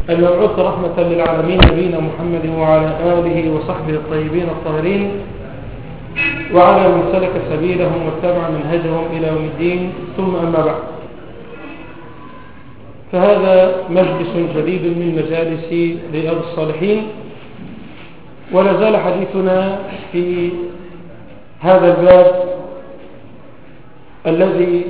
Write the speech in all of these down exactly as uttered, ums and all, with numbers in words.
المبعوث رحمة للعالمين نبينا محمد وعلى آله وصحبه الطيبين الطاهرين وعلى من سلك سبيلهم واتبع منهجهم إلى يوم الدين، ثم أما بعد، فهذا مجلس جديد من مجالس رياض الصالحين، ولا زال حديثنا في هذا الباب الذي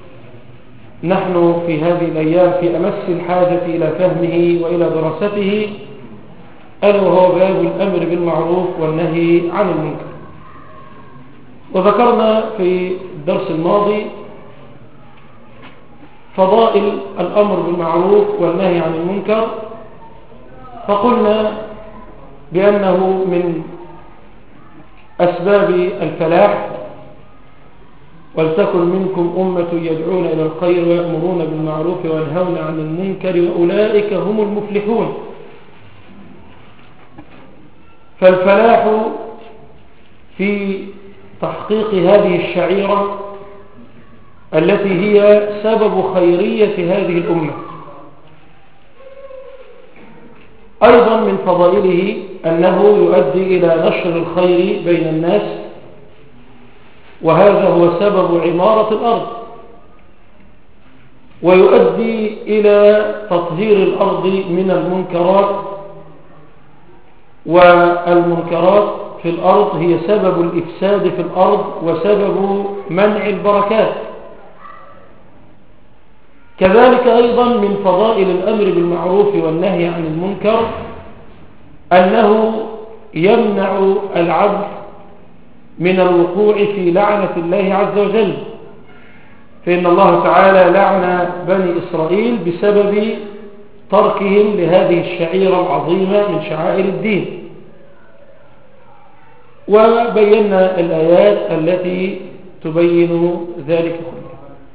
نحن في هذه الأيام في أمس الحاجة إلى فهمه وإلى دراسته، ألا وهو باب الأمر بالمعروف والنهي عن المنكر. وذكرنا في الدرس الماضي فضائل الأمر بالمعروف والنهي عن المنكر، فقلنا بأنه من أسباب الفلاح، ولتكن منكم أمة يدعون إلى الخير ويأمرون بالمعروف وينهون عن المنكر وأولئك هم المفلحون. فالفلاح في تحقيق هذه الشعيرة التي هي سبب خيرية هذه الأمة. أيضا من فضائله أنه يؤدي إلى نشر الخير بين الناس، وهذا هو سبب عمارة الأرض، ويؤدي إلى تطهير الأرض من المنكرات، والمنكرات في الأرض هي سبب الإفساد في الأرض وسبب منع البركات. كذلك أيضا من فضائل الأمر بالمعروف والنهي عن المنكر أنه يمنع العبد من الوقوع في لعنة الله عز وجل، فإن الله تعالى لعن بني إسرائيل بسبب تركهم لهذه الشعيرة العظيمة من شعائر الدين. وبينا الآيات التي تبين ذلك كله.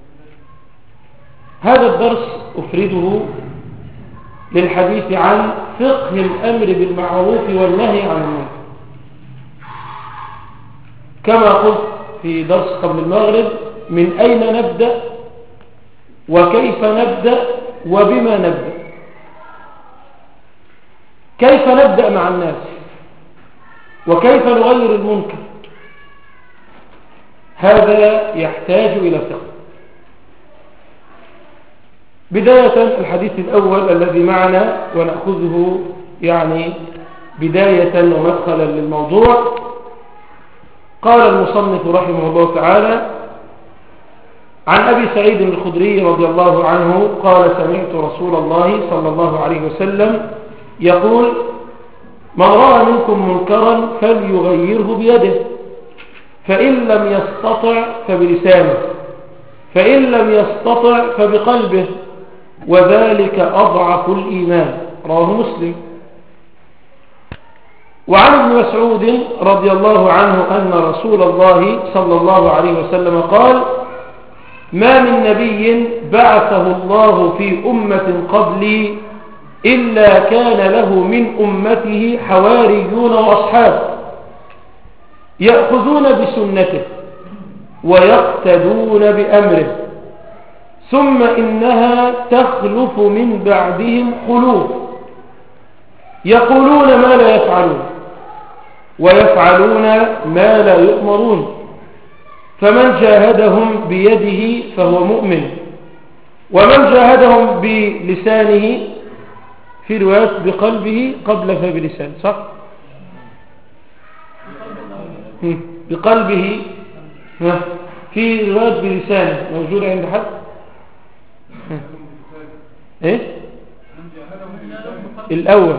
هذا الدرس أفرده للحديث عن فقه الأمر بالمعروف والنهي عن المنكر، كما قلت في درس قبل المغرب: من أين نبدأ وكيف نبدأ وبما نبدأ. كيف نبدأ مع الناس وكيف نغير المنكر، هذا يحتاج إلى فقه. بداية الحديث الأول الذي معنا، ونأخذه يعني بداية ومدخلا للموضوع. قال المصنف رحمه الله تعالى: عن أبي سعيد الخدري رضي الله عنه قال: سمعت رسول الله صلى الله عليه وسلم يقول: من رأى منكم منكرا فليغيره بيده، فإن لم يستطع فبلسانه، فإن لم يستطع فبقلبه، وذلك أضعف الإيمان. رواه مسلم. وعن ابن مسعود رضي الله عنه أن رسول الله صلى الله عليه وسلم قال: ما من نبي بعثه الله في أمة قبلي إلا كان له من أمته حواريون وأصحاب يأخذون بسنته ويقتدون بأمره، ثم إنها تخلف من بعدهم خلوف يقولون ما لا يفعلون ويفعلون ما لا يؤمرون، فمن جاهدهم بيده فهو مؤمن، ومن جاهدهم بلسانه، في رواية بقلبه قبل فبلسانه، صح؟ بقلبه، في رواية بلسانه موجودة عند حد؟ ايه الأول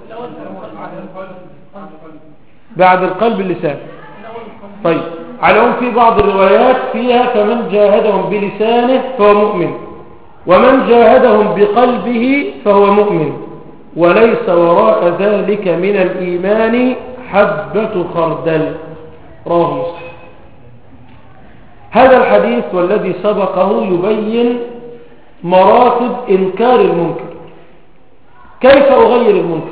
بعد القلب اللسان. طيب، على في بعض الروايات فيها فمن جاهدهم بلسانه فهو مؤمن، ومن جاهدهم بقلبه فهو مؤمن، وليس وراء ذلك من الإيمان حبة خردل. رواه مسلم. هذا الحديث والذي سبقه يبين مراتب إنكار المنكر. كيف أغير المنكر؟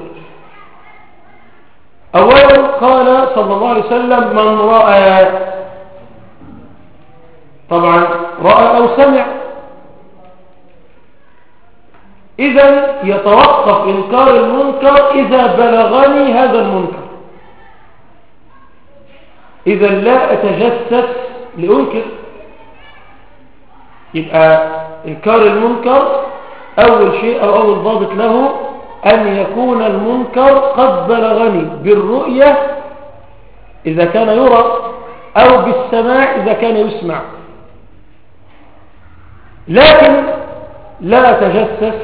أولا قال صلى الله عليه وسلم: من رأى. طبعا رأى أو سمع، إذا يتوقف إنكار المنكر إذا بلغني هذا المنكر، إذا لا أتجسس لأنكر. يبقى إنكار المنكر أول شيء أو أول ضابط له أن يكون المنكر قد بلغني بالرؤية إذا كان يرى أو بالسماع إذا كان يسمع، لكن لا أتجسس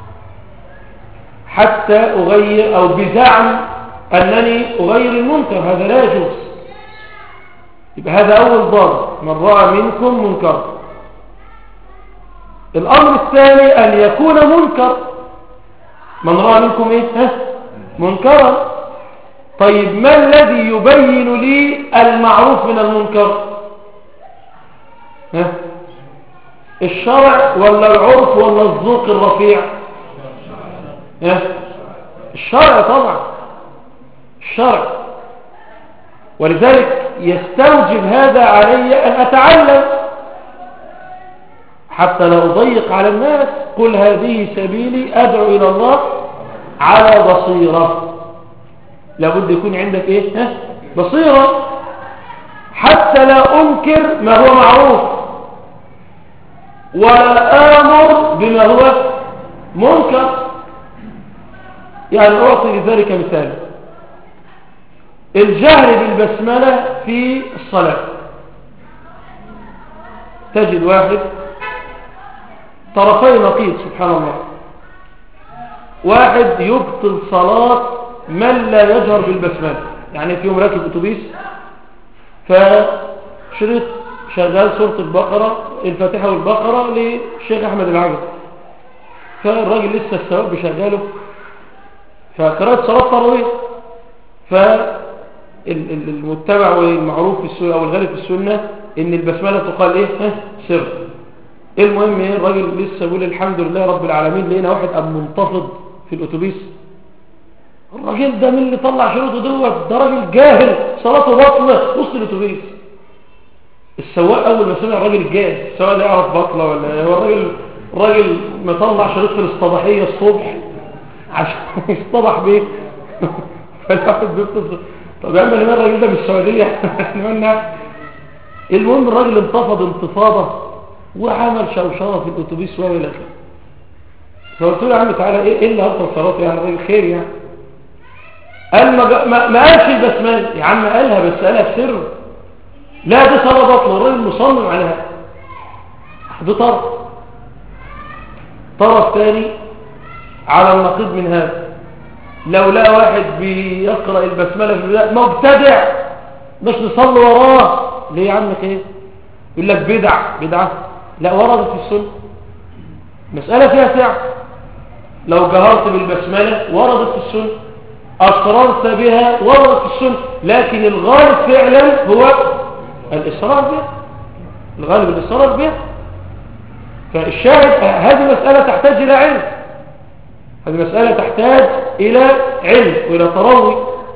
حتى أغير أو بزعم أنني أغير المنكر، هذا لا يجوز. يبقى هذا أول ضابط، من رأى منكم منكر. الأمر الثاني أن يكون منكر، من رأى منكم إيه؟ ها؟ منكرا. طيب ما الذي يبين لي المعروف من المنكر؟ ها؟ الشرع ولا العرف ولا الذوق الرفيع؟ ها؟ الشرع طبعا، الشرع. ولذلك يستوجب هذا علي أن أتعلم حتى لا أضيق على الناس. قل هذه سبيلي أدعو إلى الله على بصيرة، لابد يكون عندك إيه؟ ها؟ بصيرة، حتى لا أنكر ما هو معروف ولا آمر بما هو منكر. يعني أعطي لذلك مثال، الجهر بالبسملة في الصلاة. تجد واحد طرفي نقيض سبحان الله، واحد يبطل صلاة من لا يجهر بالبسملة. يعني في يوم راكب أتوبيس فشريط شغال سورة البقرة، الفاتحة والبقرة للشيخ أحمد العجل، فالراجل لسه الثواب بشغاله، فقرأت صلاة تراويح، فالمتبع والمعروف في السنة أو الغالب في السنة إن البسملة تقال إيه؟ ها؟ سر. المهم إيه؟ الراجل لسه يقول الحمد لله رب العالمين، لقينا واحد أب منتفض في الأتوبيس. الراجل ده من اللي طلع شروطه دوت، ده راجل جاهل صلاته باطلة وسط الأتوبيس. السواق أول ما سمع الراجل الجاهل، السواق ده يعرف باطلة ولا هو الراجل الراجل مطلع شروط في الاصطباحية الصبح عشان يصطبح بيه. فالواحد بيبتص طب يعمل ايه الراجل ده بالسعودية؟ المهم الراجل انتفض انتفاضة وعمل شوشرة في الأتوبيس وهو إلى آخره. فقلت له يا عم تعالى ايه اللي هبطل صلاته يعني راجل خير يعني؟ قال ما, ما, ما قالش البسمله يا عم، قالها بس قالها بسر. لا دي صلاة باطلة، الراجل مصمم عليها. ده طرف طرف ثاني على النقيض من هذا، لو لا واحد بيقرأ البسملة في البداية مبتدع مش نصلي وراه، ليه يا عم خير؟ يقول لك بدع بدعة، لا وردت في السنة، مسألة فيها سعة. لو جهرت بالبسملة وردت في السنة، أصررت بها وردت في السنة، لكن الغالب فعلا هو الإصرار بها، الغالب الإصرار بها. فالشاهد هذه مسألة تحتاج إلى علم، هذه مسألة تحتاج إلى علم وإلى تروي.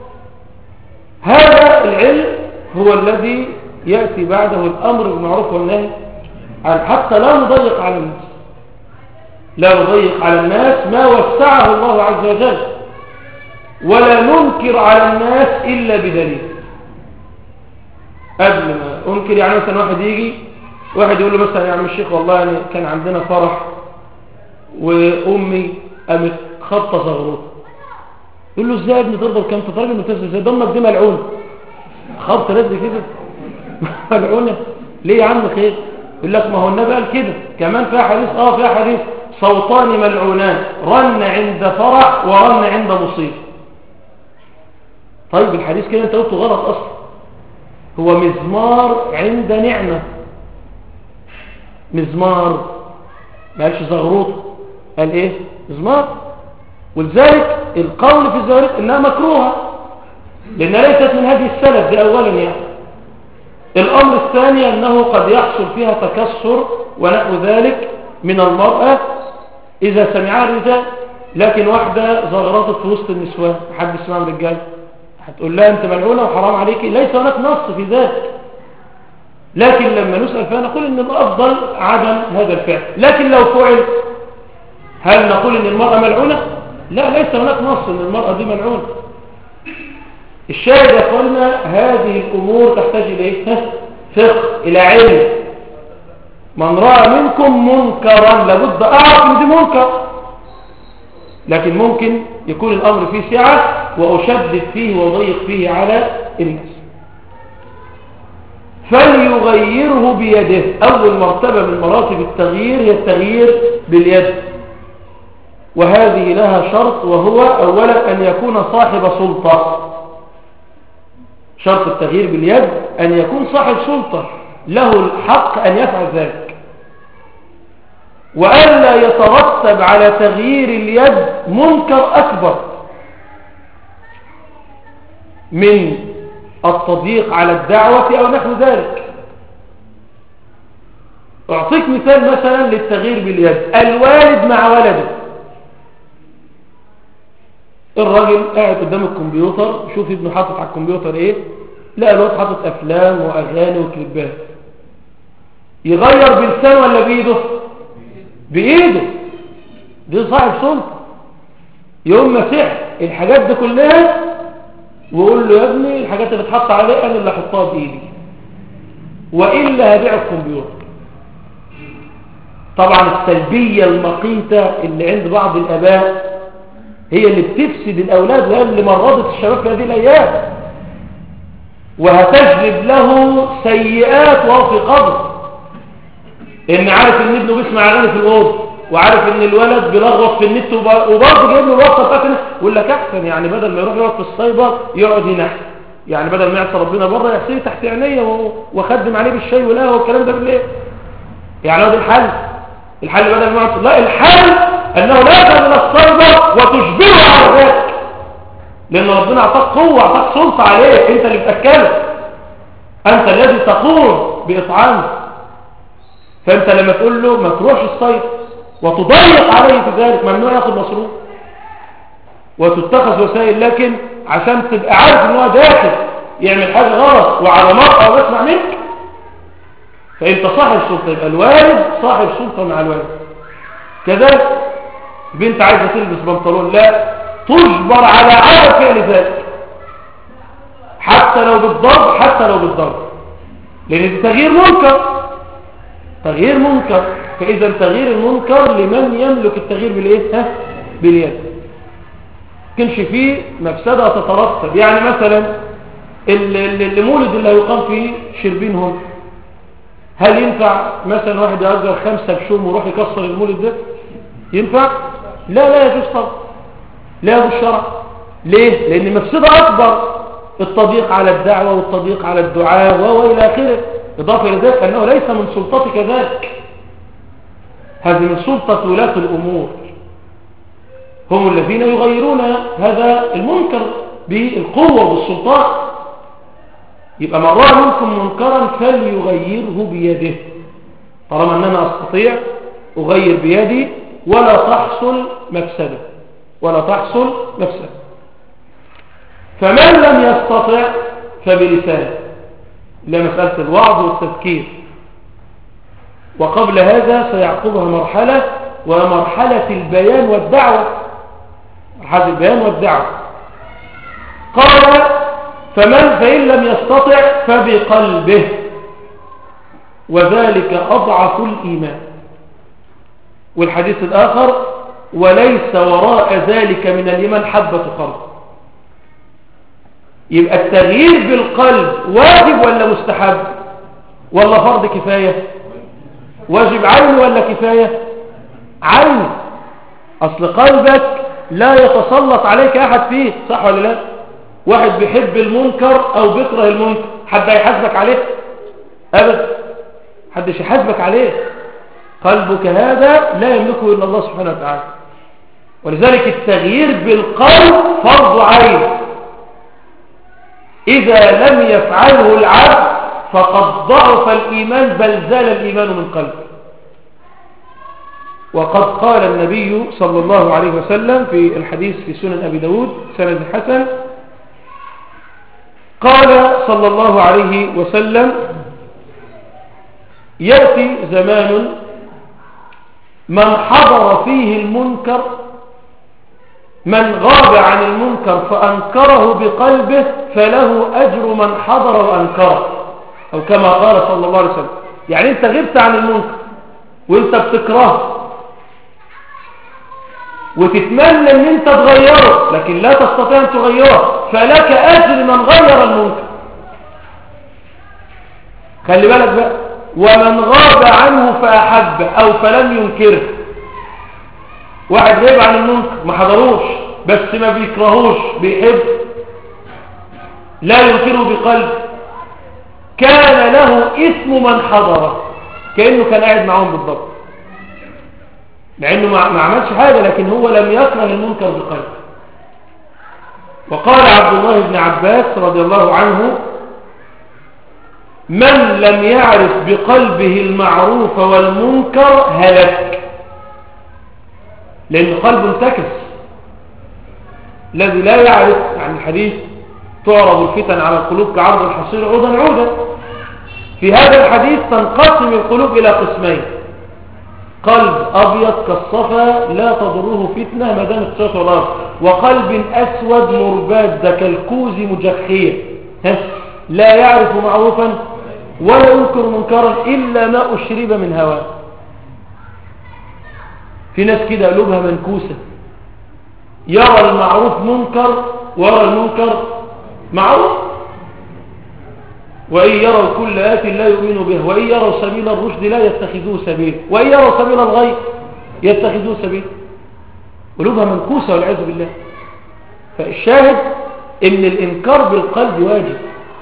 هذا العلم هو الذي يأتي بعده الأمر بالمعروف والنهي عن، حتى لا نضيق على الناس، لا نضيق على الناس ما وسعه الله عز وجل، ولا ننكر على الناس إلا بدليل. قبل ما أنكر يعني مثلا واحد يجي واحد يقول له مثلا يا عم الشيخ والله يعني كان عندنا فرح وأمي قامت خبطة زغروطة، يقول له ازاي يا ابني ترضى كام تطرق المتسل ازاي ضمك دي ملعونة خبط رد كده ملعونة ليه يا عم خير؟ يقول لك ما هو النبي قال كده كمان فيها حديث اه فيها حديث صوتان ملعونان رن عند فرح ورن عند مصيبة. طيب الحديث كده انت قلته غلط اصلا، هو مزمار عند نعمة، مزمار ما قالش زغروطة، قال ايه؟ مزمار. ولذلك القول في الزغروط انها مكروهة لانها ليست من هذه السلف، دي اولا يعني. الامر الثاني انه قد يحصل فيها تكسر ونحو ذلك من المرأة اذا سمعها الرجال، لكن واحدة زغرطت في وسط النسوان حد يسمع من الرجال هتقول لها انت ملعونة وحرام عليك، ليس هناك نص في ذلك، لكن لما نسأل فيها نقول ان الافضل عدم هذا الفعل. لكن لو فعل هل نقول ان المرأة ملعونة؟ لا، ليس هناك نص ان المرأة دي ملعونة. الشاهد يا اخوانا هذه الامور تحتاج الى فقه، الى علم. من رأى منكم منكرا لابد اعرف ان دي منكر، لكن ممكن يكون الامر فيه سعة واشدد فيه وضيق فيه على الناس. فليغيره بيده. اول مرتبة من مراتب التغيير هي التغيير باليد، وهذه لها شرط، وهو اولا ان يكون صاحب سلطة. شرط التغيير باليد ان يكون صاحب سلطة له الحق ان يفعل ذلك، وألا يترتب على تغيير اليد منكر أكبر من التضييق على الدعوة أو نحو ذلك. أعطيك مثال مثلا للتغيير باليد. الوالد مع ولده، الراجل قاعد قدام الكمبيوتر شوف ابنه حاطط على الكمبيوتر ايه، لا الواد حاطط أفلام وأغاني وكليبات، يغير بلسانه ولا بإيده؟ بإيده. دي صاحب سلطة. يوم مسح الحاجات دي كلها ويقول له يا ابني الحاجات اللي اتحط عليها انا اللي احطها بايدي، والا هبيع الكمبيوتر. طبعا السلبية المقيتة اللي عند بعض الاباء هي اللي بتفسد الاولاد، وهي اللي مرضت الشباب في هذه الايام، وهتجلب له سيئات وهو في قبر. ان عارف ان ابنه بيسمع اغاني في الاوضه، وعارف ان الولد بيلغوط في النت، وبرضه جايب له الوصفه بتاعته، يقول لك احسن يعني بدل ما يروح يقعد في السايبر يقعد هنا، يعني بدل ما يعصي ربنا بره يحصيه تحت عينيه واخدم عليه بالشاي والقهوه والكلام ده بالليل. يعني هو ده الحل؟ الحل بدل ما يعصي؟ لا، الحل انه لا تذهب الى السايبر وتجبره على ذلك، لان ربنا اعطاك قوه، اعطاك سلطه عليه، انت اللي بتاكله، انت الذي تقوم باطعامه. فانت لما تقول له ما تروحش الصيد وتضيق عليه في ذلك، ممنوع ياخد مصروف وتتخذ وسائل، لكن عشان تبقى عارف ان هو داخل يعمل حاجه غلط وعلى مرأة ويسمع منك، فانت صاحب سلطه. يبقى الوالد صاحب سلطه مع الوالد. كذلك بنت عايزه تلبس بنطلون، لا تجبر على عدم فعل ذلك، حتى لو بالضرب، حتى لو بالضرب، لان ده تغيير منكر، تغيير منكر. فإذا تغيير المنكر لمن يملك التغيير بالإيه؟ ها؟ باليد. كنش فيه مفسدة تترتب. يعني مثلا المولد اللي هيقام فيه شربين هم، هل ينفع مثلا واحد يأجر خمسة بشوم ويروح يكسر المولد ده؟ ينفع؟ لا لا يجوز طبعا، لا يجوز الشرع. ليه؟ لأن مفسدة أكبر، التضييق على الدعوة والتضييق على الدعاء وإلى آخره. إضافة إلى ذلك أنه ليس من سلطتك ذلك، هذه من سلطة ولاة الأمور، هم الذين يغيرون هذا المنكر بالقوة والسلطان. يبقى من رأى منكم منكرا فليغيره بيده، طالما أن أنا أستطيع أغير بيدي ولا تحصل مفسدة، ولا تحصل مفسدة. فمن لم يستطع فبلسانه، لمسألة الوعظ والتذكير. وقبل هذا سيعقبها مرحلة، ومرحلة البيان والدعوة، مرحلة البيان والدعوة. قال فمن فإن لم يستطع فبقلبه، وذلك أضعف الإيمان. والحديث الآخر وليس وراء ذلك من الإيمان حبة خردل. يبقى التغيير بالقلب واجب ولا مستحب ولا فرض كفاية؟ واجب عين ولا كفاية؟ عين. أصل قلبك لا يتسلط عليك أحد فيه، صح ولا لا؟ واحد بيحب المنكر أو بيكره المنكر، حد يحاسبك عليه؟ أبدا، حدش يحاسبك عليه. قلبك هذا لا يملكه إلا الله سبحانه وتعالى. ولذلك التغيير بالقلب فرض عين، إذا لم يفعله العبد فقد ضعف الإيمان، بل زال الإيمان من قلبه. وقد قال النبي صلى الله عليه وسلم في الحديث في سنن أبي داود سند حسن، قال صلى الله عليه وسلم: يأتي زمان من حضر فيه المنكر، من غاب عن المنكر فأنكره بقلبه فله أجر من حضر وأنكره، أو كما قال صلى الله عليه وسلم. يعني أنت غبت عن المنكر وأنت بتكرهه وتتمنى أن أنت تغيره، لكن لا تستطيع أن تغيره، فلك أجر من غير المنكر. خلي بالك بقى. ومن غاب عنه فأحب أو فلم ينكره، واحد غيب عن المنكر ما حضروش بس ما بيكرهوش، بيحب، لا ينكره بقلب، كان له اسم من حضره، كأنه كان قاعد معهم بالضبط، مع انه ما عملش حاجة لكن هو لم يكره المنكر بقلب. وقال عبد الله بن عباس رضي الله عنه: من لم يعرف بقلبه المعروف والمنكر هلك، لأن قلبه انتكس. الذي لا يعرف، يعني الحديث تعرض الفتن على القلوب كعرض الحصير عودا عودا. في هذا الحديث تنقسم القلوب إلى قسمين: قلب أبيض كالصفا لا تضره فتنة ما دامت الشمس والأرض، وقلب أسود مرباد كالكوز مجخية لا يعرف معروفا ولا ينكر منكرا إلا ما أشرب من هواه. في ناس كده قلوبها منكوسة، يرى المعروف منكر ويرى المنكر معروف، وإن يروا كل آت لا يؤمنوا به، وإن يروا سبيل الرشد لا يتخذوه سبيل، وإن يروا سبيل الغي يتخذوه سبيل. قلوبها منكوسة والعياذ بالله. فالشاهد إن الإنكار بالقلب واجب،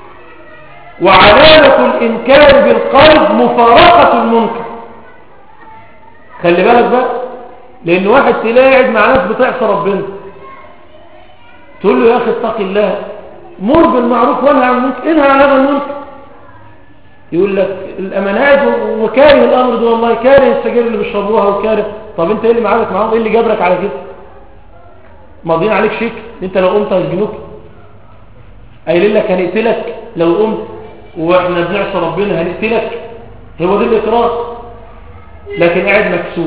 وعلامة الإنكار بالقلب مفارقة المنكر. خلي بالك بقى، لأن واحد تلاقي قاعد مع ناس بتعصى ربنا، تقول له يا أخي اتق الله، مر بالمعروف وانهى عن المنكر، انهى عن هذا المنكر. يقول لك الأمانات وكاره الأمر ده، والله كاره السجاير اللي بيشربوها وكاره. طب انت ايه اللي معادك معاهم؟ ايه اللي جابرك على كده؟ ماضيين عليك شيك، انت لو قمت هيسجنوك، قايلين لك هنقتلك لو قمت، واحنا بنعصى ربنا هنقتلك. هو ده الإقرار، لكن قاعد مكسوف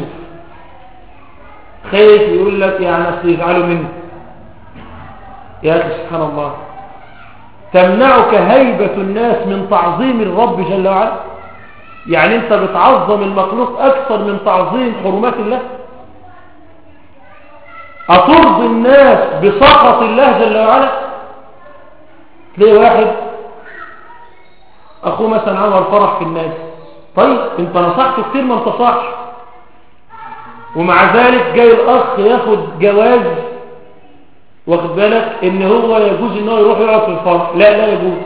خايف، يقول لك يعني اصل يزعلوا مني. يا أخي سبحان الله، تمنعك هيبة الناس من تعظيم الرب جل وعلا؟ يعني انت بتعظم المخلوق أكثر من تعظيم حرمات الله؟ أترضي الناس بسخط الله جل وعلا؟ تلاقي واحد أخوه مثلا عمل فرح في الناس، طيب انت نصحته كتير ما انتصحش، ومع ذلك جاي الأخ ياخد جواز، واخد بالك ان هو يجوز ان هو يروح يقعد في الفرح، لا لا يجوز.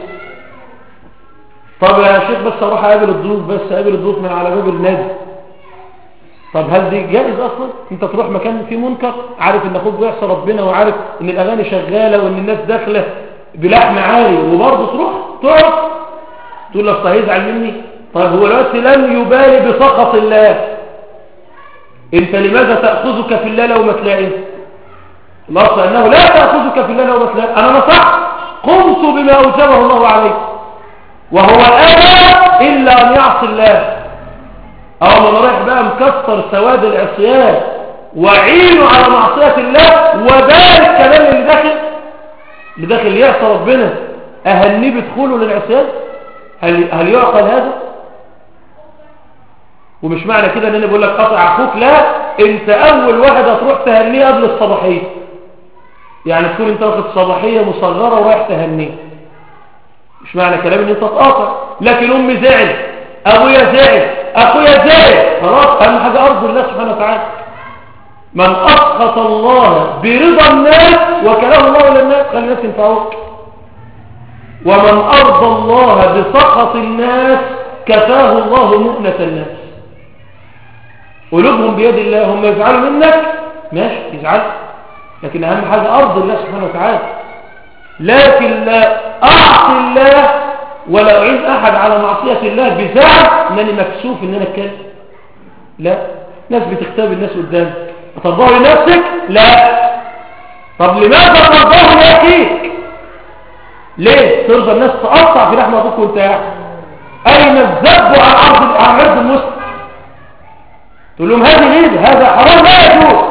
طب يا شيخ بس اروح اقابل الضيوف، بس اقابل الضيوف من على باب النادي. طب هل دي جائز اصلا؟ انت تروح مكان فيه منكر، عارف ان اخوك بيعصى ربنا، وعارف ان الاغاني شغاله وان الناس داخله بلحم عالي، وبرضه تروح تقعد تقول له اصل هيزعل مني؟ طيب هو دلوقتي لم يبالي بسخط الله، انت لماذا تاخذك في الله لو ما تلاقي؟ الأصل أنه لا تأخذك في الله لو ما تلاقي. أنا نصحت، قمت بما أوجبه الله عليك، وهو أبى إلا أن يعصي الله. أو من رايح بقى مكسر سواد العصيان وعينه على معصية الله، وبارك كلام اللي داخل اللي داخل يعصى ربنا أهنيه بدخوله للعصيان؟ هل, هل يعقل هذا؟ ومش معنى كده ان انا بقول لك قطع اخوك، لا، انت اول واحد هتروح تهنيه قبل الصباحيه. يعني تكون انت واخد صباحيه مصغره ورايح تهنيه، مش معنى كلام ان انت تقاطع. لكن امي زعل، ابويا زعل، اخويا زعل، خلاص اهم حاجه ارض الله سبحانه وتعالى. من اسخط الله برضا الناس وكلاه الله الى الناس، خلي الناس ينفعوك. ومن ارضى الله بسخط الناس كفاه الله مؤنة الناس. قلوبهم بيد الله، هم يزعلوا منك ماشي يزعل، لكن اهم حاجه ارض الله سبحانه وتعالى. لكن لا اعصي الله ولا اعين احد على معصيه الله بزعل انني مكسوف ان انا اتكلم. لا، ناس بتختبر الناس قدامك، ترضاه لنفسك؟ لا. طب لماذا ترضاه لاخيك؟ ليه ترضى الناس تقطع في لحم اخوك وانت قاعد؟ اين الذب عن عرض عن عرض المسلم؟ تقول لهم هذه غيبة، هذا حرام لا يجوز.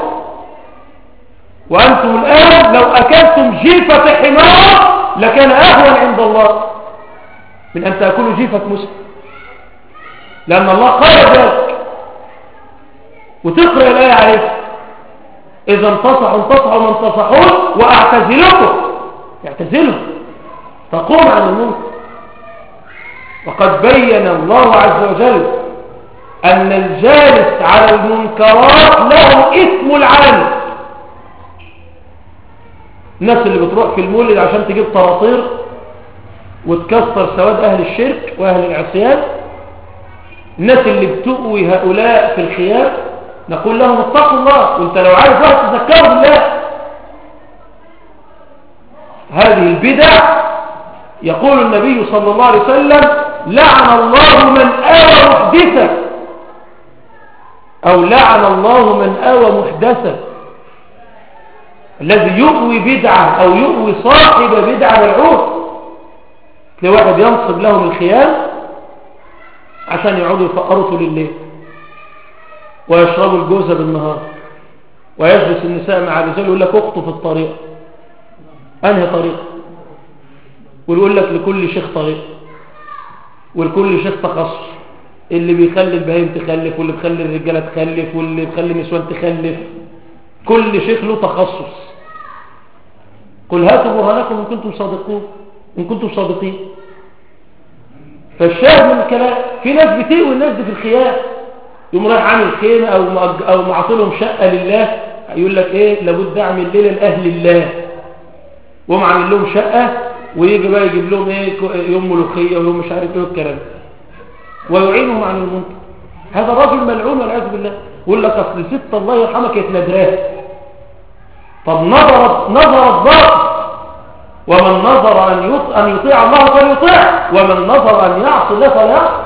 وأنتم الآن لو أكلتم جيفة حمار لكان أهون عند الله من أن تأكلوا جيفة مسلم، لأن الله قال ذلك. وتقرأ الآية عليك: إذا انتصحوا انتصحوا من انتصحون وأعتزلكم، يعتزلهم، تقوم عن المنكر. وقد بين الله عز وجل أن الجالس على المنكرات له اسم العالم. الناس اللي بتروح في المولد عشان تجيب طراطير وتكسر سواد أهل الشرك وأهل العصيان، الناس اللي بتؤوي هؤلاء في الخيام، نقول لهم اتقوا الله، وانت لو عارف واحد تذكروا بالله. هذه البدع يقول النبي صلى الله عليه وسلم: لعن الله من آوى محدثا، أو لعن الله من آوى محدثا. الذي يؤوي بدعة أو يؤوي صاحب بدعة ملعون. تلاقي واحد ينصب لهم الخيام عشان يقعدوا يفقروا طول الليل ويشربوا الجوزة بالنهار، ويجلس النساء مع الرجال ويقول لك اخطوا في الطريق. أنهي طريق؟ ويقول لك لكل شيخ طريق ولكل شيخ تخصص، اللي بيخلي البهيم تخلف، واللي بيخلي الرجالة تخلف، واللي بيخلي النسوان تخلف. كل شيخ له تخصص. قل هاتوا برهانكم إن كنتم صادقون إن كنتم صادقين. فالشاهد من الكلام، في ناس بتقوي الناس دي في الخيام، يقوم رايح عامل خيمة أو أو معطلهم شقة لله، يقول لك إيه لابد أعمل ليلة لأهل الله، وهم عامل لهم شقة، ويجي بقى يجيب لهم إيه يوم ملوخية ويوم مش عارف إيه الكلام، ويعينهم عن المنكر. هذا رجل ملعون والعياذ بالله. يقول لك أصل ست الله يرحمك يتندراه. طب نظرت نظرت باطل، ومن نظر أن يطيع, أن يطيع الله فليطيع، ومن نظر أن يعصي الله فليعصي.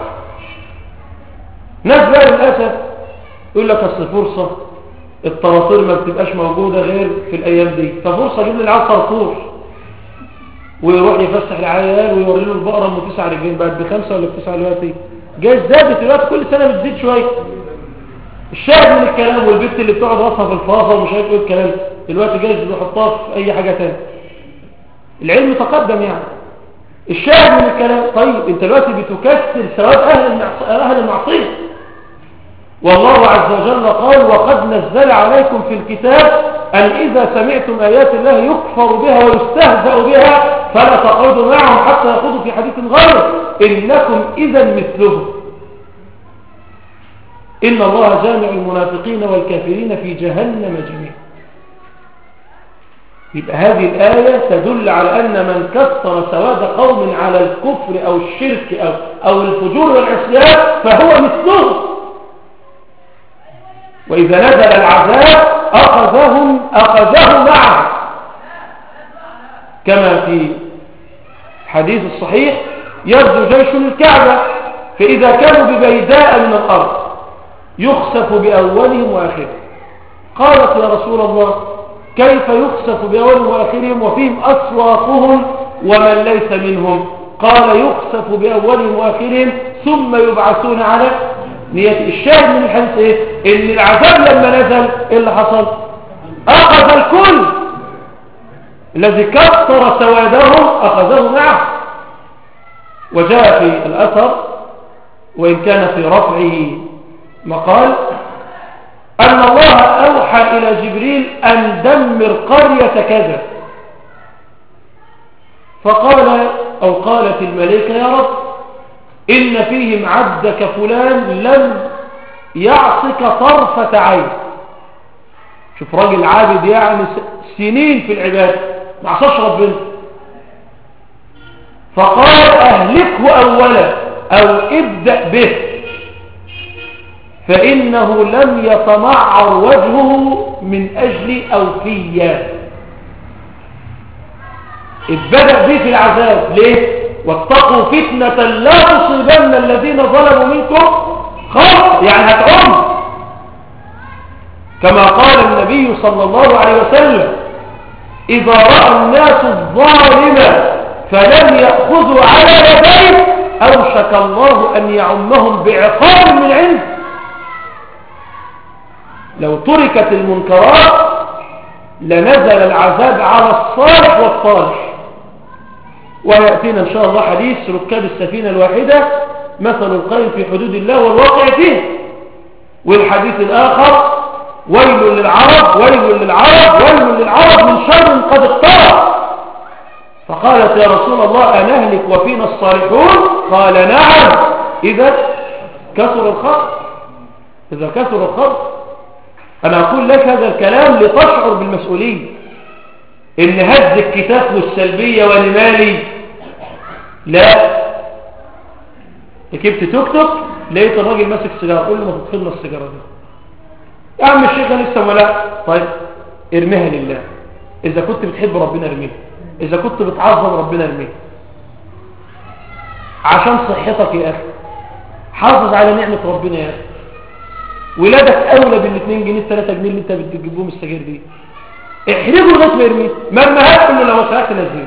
ناس بقى للأسف يقول لك أصل فرصة الطراطير ما بتبقاش موجودة غير في الأيام دي، ففرصة جيب للعيال طرطور، ويروح يفسح العيال ويوري له البقرة ام تسع رجلين بقت بخمسة ولا بتسعة دلوقتي، جاي زادت دلوقتي كل سنة بتزيد شوية. الشاهد من الكلام، والبنت اللي بتقعد راسها في الفاصة ومش عارف ايه الكلام دلوقتي جايز بيحطها في اي حاجة تانية. العلم تقدم يعني. الشاهد من الكلام، طيب انت دلوقتي بتكسر ثواب اهل اهل المعصية. والله عز وجل قال: وقد نزل عليكم في الكتاب أن إذا سمعتم آيات الله يكفر بها ويستهزأ بها فلا تقعدوا معهم حتى يخوضوا في حديث غيره إنكم إذا مثلهم. إن الله جامع المنافقين والكافرين في جهنم جميعا. يبقى هذه الآية تدل على أن من كسر سواد قوم على الكفر أو الشرك أو, أو الفجور والعصيان فهو مثلهم. وإذا نزل العذاب أخذهم أخذه معه، كما في حديث الصحيح: يغزو جيش الكعبة فإذا كانوا ببيداء من الأرض يخسف بأولهم وآخرهم. قالت: يا رسول الله كيف يخسف بأولهم وآخرهم وفيهم أسواقهم ومن ليس منهم؟ قال: يخسف بأولهم وآخرهم ثم يبعثون على نية. الشاهد من الحديث ايه؟ ان العذاب لما نزل ايه اللي حصل؟ اخذ الكل. الذي كسر سوادهم اخذه معه. وجاء في الاثر وان كان في رفعه مقال ان الله اوحى الى جبريل ان دمر قرية كذا، فقال او قالت الملائكة: يا رب إن فيهم عبدك فلان لم يعصك طرفة عين. شوف راجل عابد يعني سنين في العبادة ما عصاش ربنا، فقال: أهلكه أولا أو ابدأ به فإنه لم يتمعر وجهه من أجل أوفية. ابدأ به في العذاب. ليه؟ واتقوا فتنة لا تصيبن الذين ظلموا منكم خاصة، يعني هتعم. كما قال النبي صلى الله عليه وسلم: إذا رأى الناس الظالم فلم يأخذوا على يديه أوشك الله أن يعمهم بعقاب من عنده. لو تركت المنكرات لنزل العذاب على الصالح والطالح. ويأتينا إن شاء الله حديث ركاب السفينة الواحدة مثل القائم في حدود الله والواقع فيه. والحديث الآخر ويل للعرب ويل للعرب ويل للعرب من شر قد اقترب. فقالت يا رسول الله أنهلك وفينا الصالحون؟ قال نعم إذا كثر الخطر. إذا كثر الخطر. أنا أقول لك هذا الكلام لتشعر بالمسؤولية، إن هز الكتاب والسلبية ولمالي لا. ركبت توك توك لقيت الراجل ماسك سيجاره، قول له ما تطفلنا السيجاره دي يا عم الشيخ لسه ولا. طيب ارميها لله. اذا كنت بتحب ربنا ارميها، اذا كنت بتعظم ربنا ارميها عشان صحتك يا اخي. حافظ على نعمه ربنا يا اخي. ولادك اولى بالاثنين جنيه الثلاثة جنيه اللي انت بتجيبهم السجاير دي. احرجه لغايه ما يرميه. مرميهاش قول له لو سرقت نزله،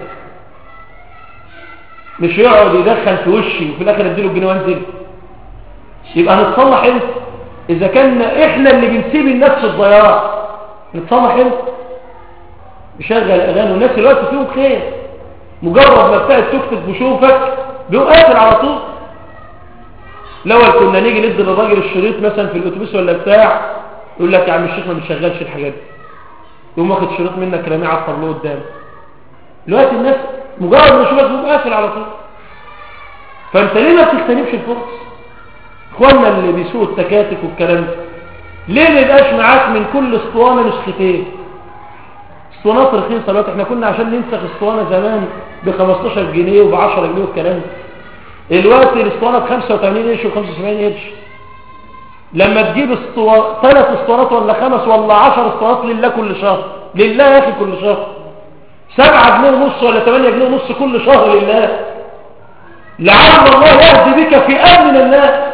مش يقعد يدخل في وشي وفي الاخر اديله الجنيه وانزل. يبقى نتصلح انت. اذا كان احنا اللي بنسيب الناس في الضياع نتصلح انت. بشغل اغاني والناس دلوقتي فيهم خير، مجرد ما بتاع التوك توك بيشوفك بيقوم قافل على طول. الاول كنا نيجي ندي للراجل الشريط مثلا في الاتوبيس ولا بتاع، يقول لك يا عم الشيخ ما بنشغلش الحاجات دي، يقوم واخد شريط منك راميه على الطابلوه قدام. دلوقتي الناس مجرد ما يشوفك بيقوم قافل على طول. فانت ليه ما بتغتنمش الفرص؟ اخواننا اللي بيسوقوا التكاتك والكلام ده ليه ما يبقاش معاك من كل اسطوانه نسختين؟ اسطوانات رخيصه دلوقتي. احنا كنا عشان ننسخ اسطوانه زمان ب خمستاشر جنيه وب عشرة جنيه والكلام ده، دلوقتي الاسطوانه ب خمسة وثمانين قرش و خمسة وسبعين قرش. لما تجيب اسطوانه ثلاث اسطوانات ولا خمس ولا عشر اسطوانات لله كل شهر، لله يا اخي كل شهر سبعة جنيه ونص ولا ثمانية جنيه ونص كل شهر لله. لعل الله يهدي بك في امن الناس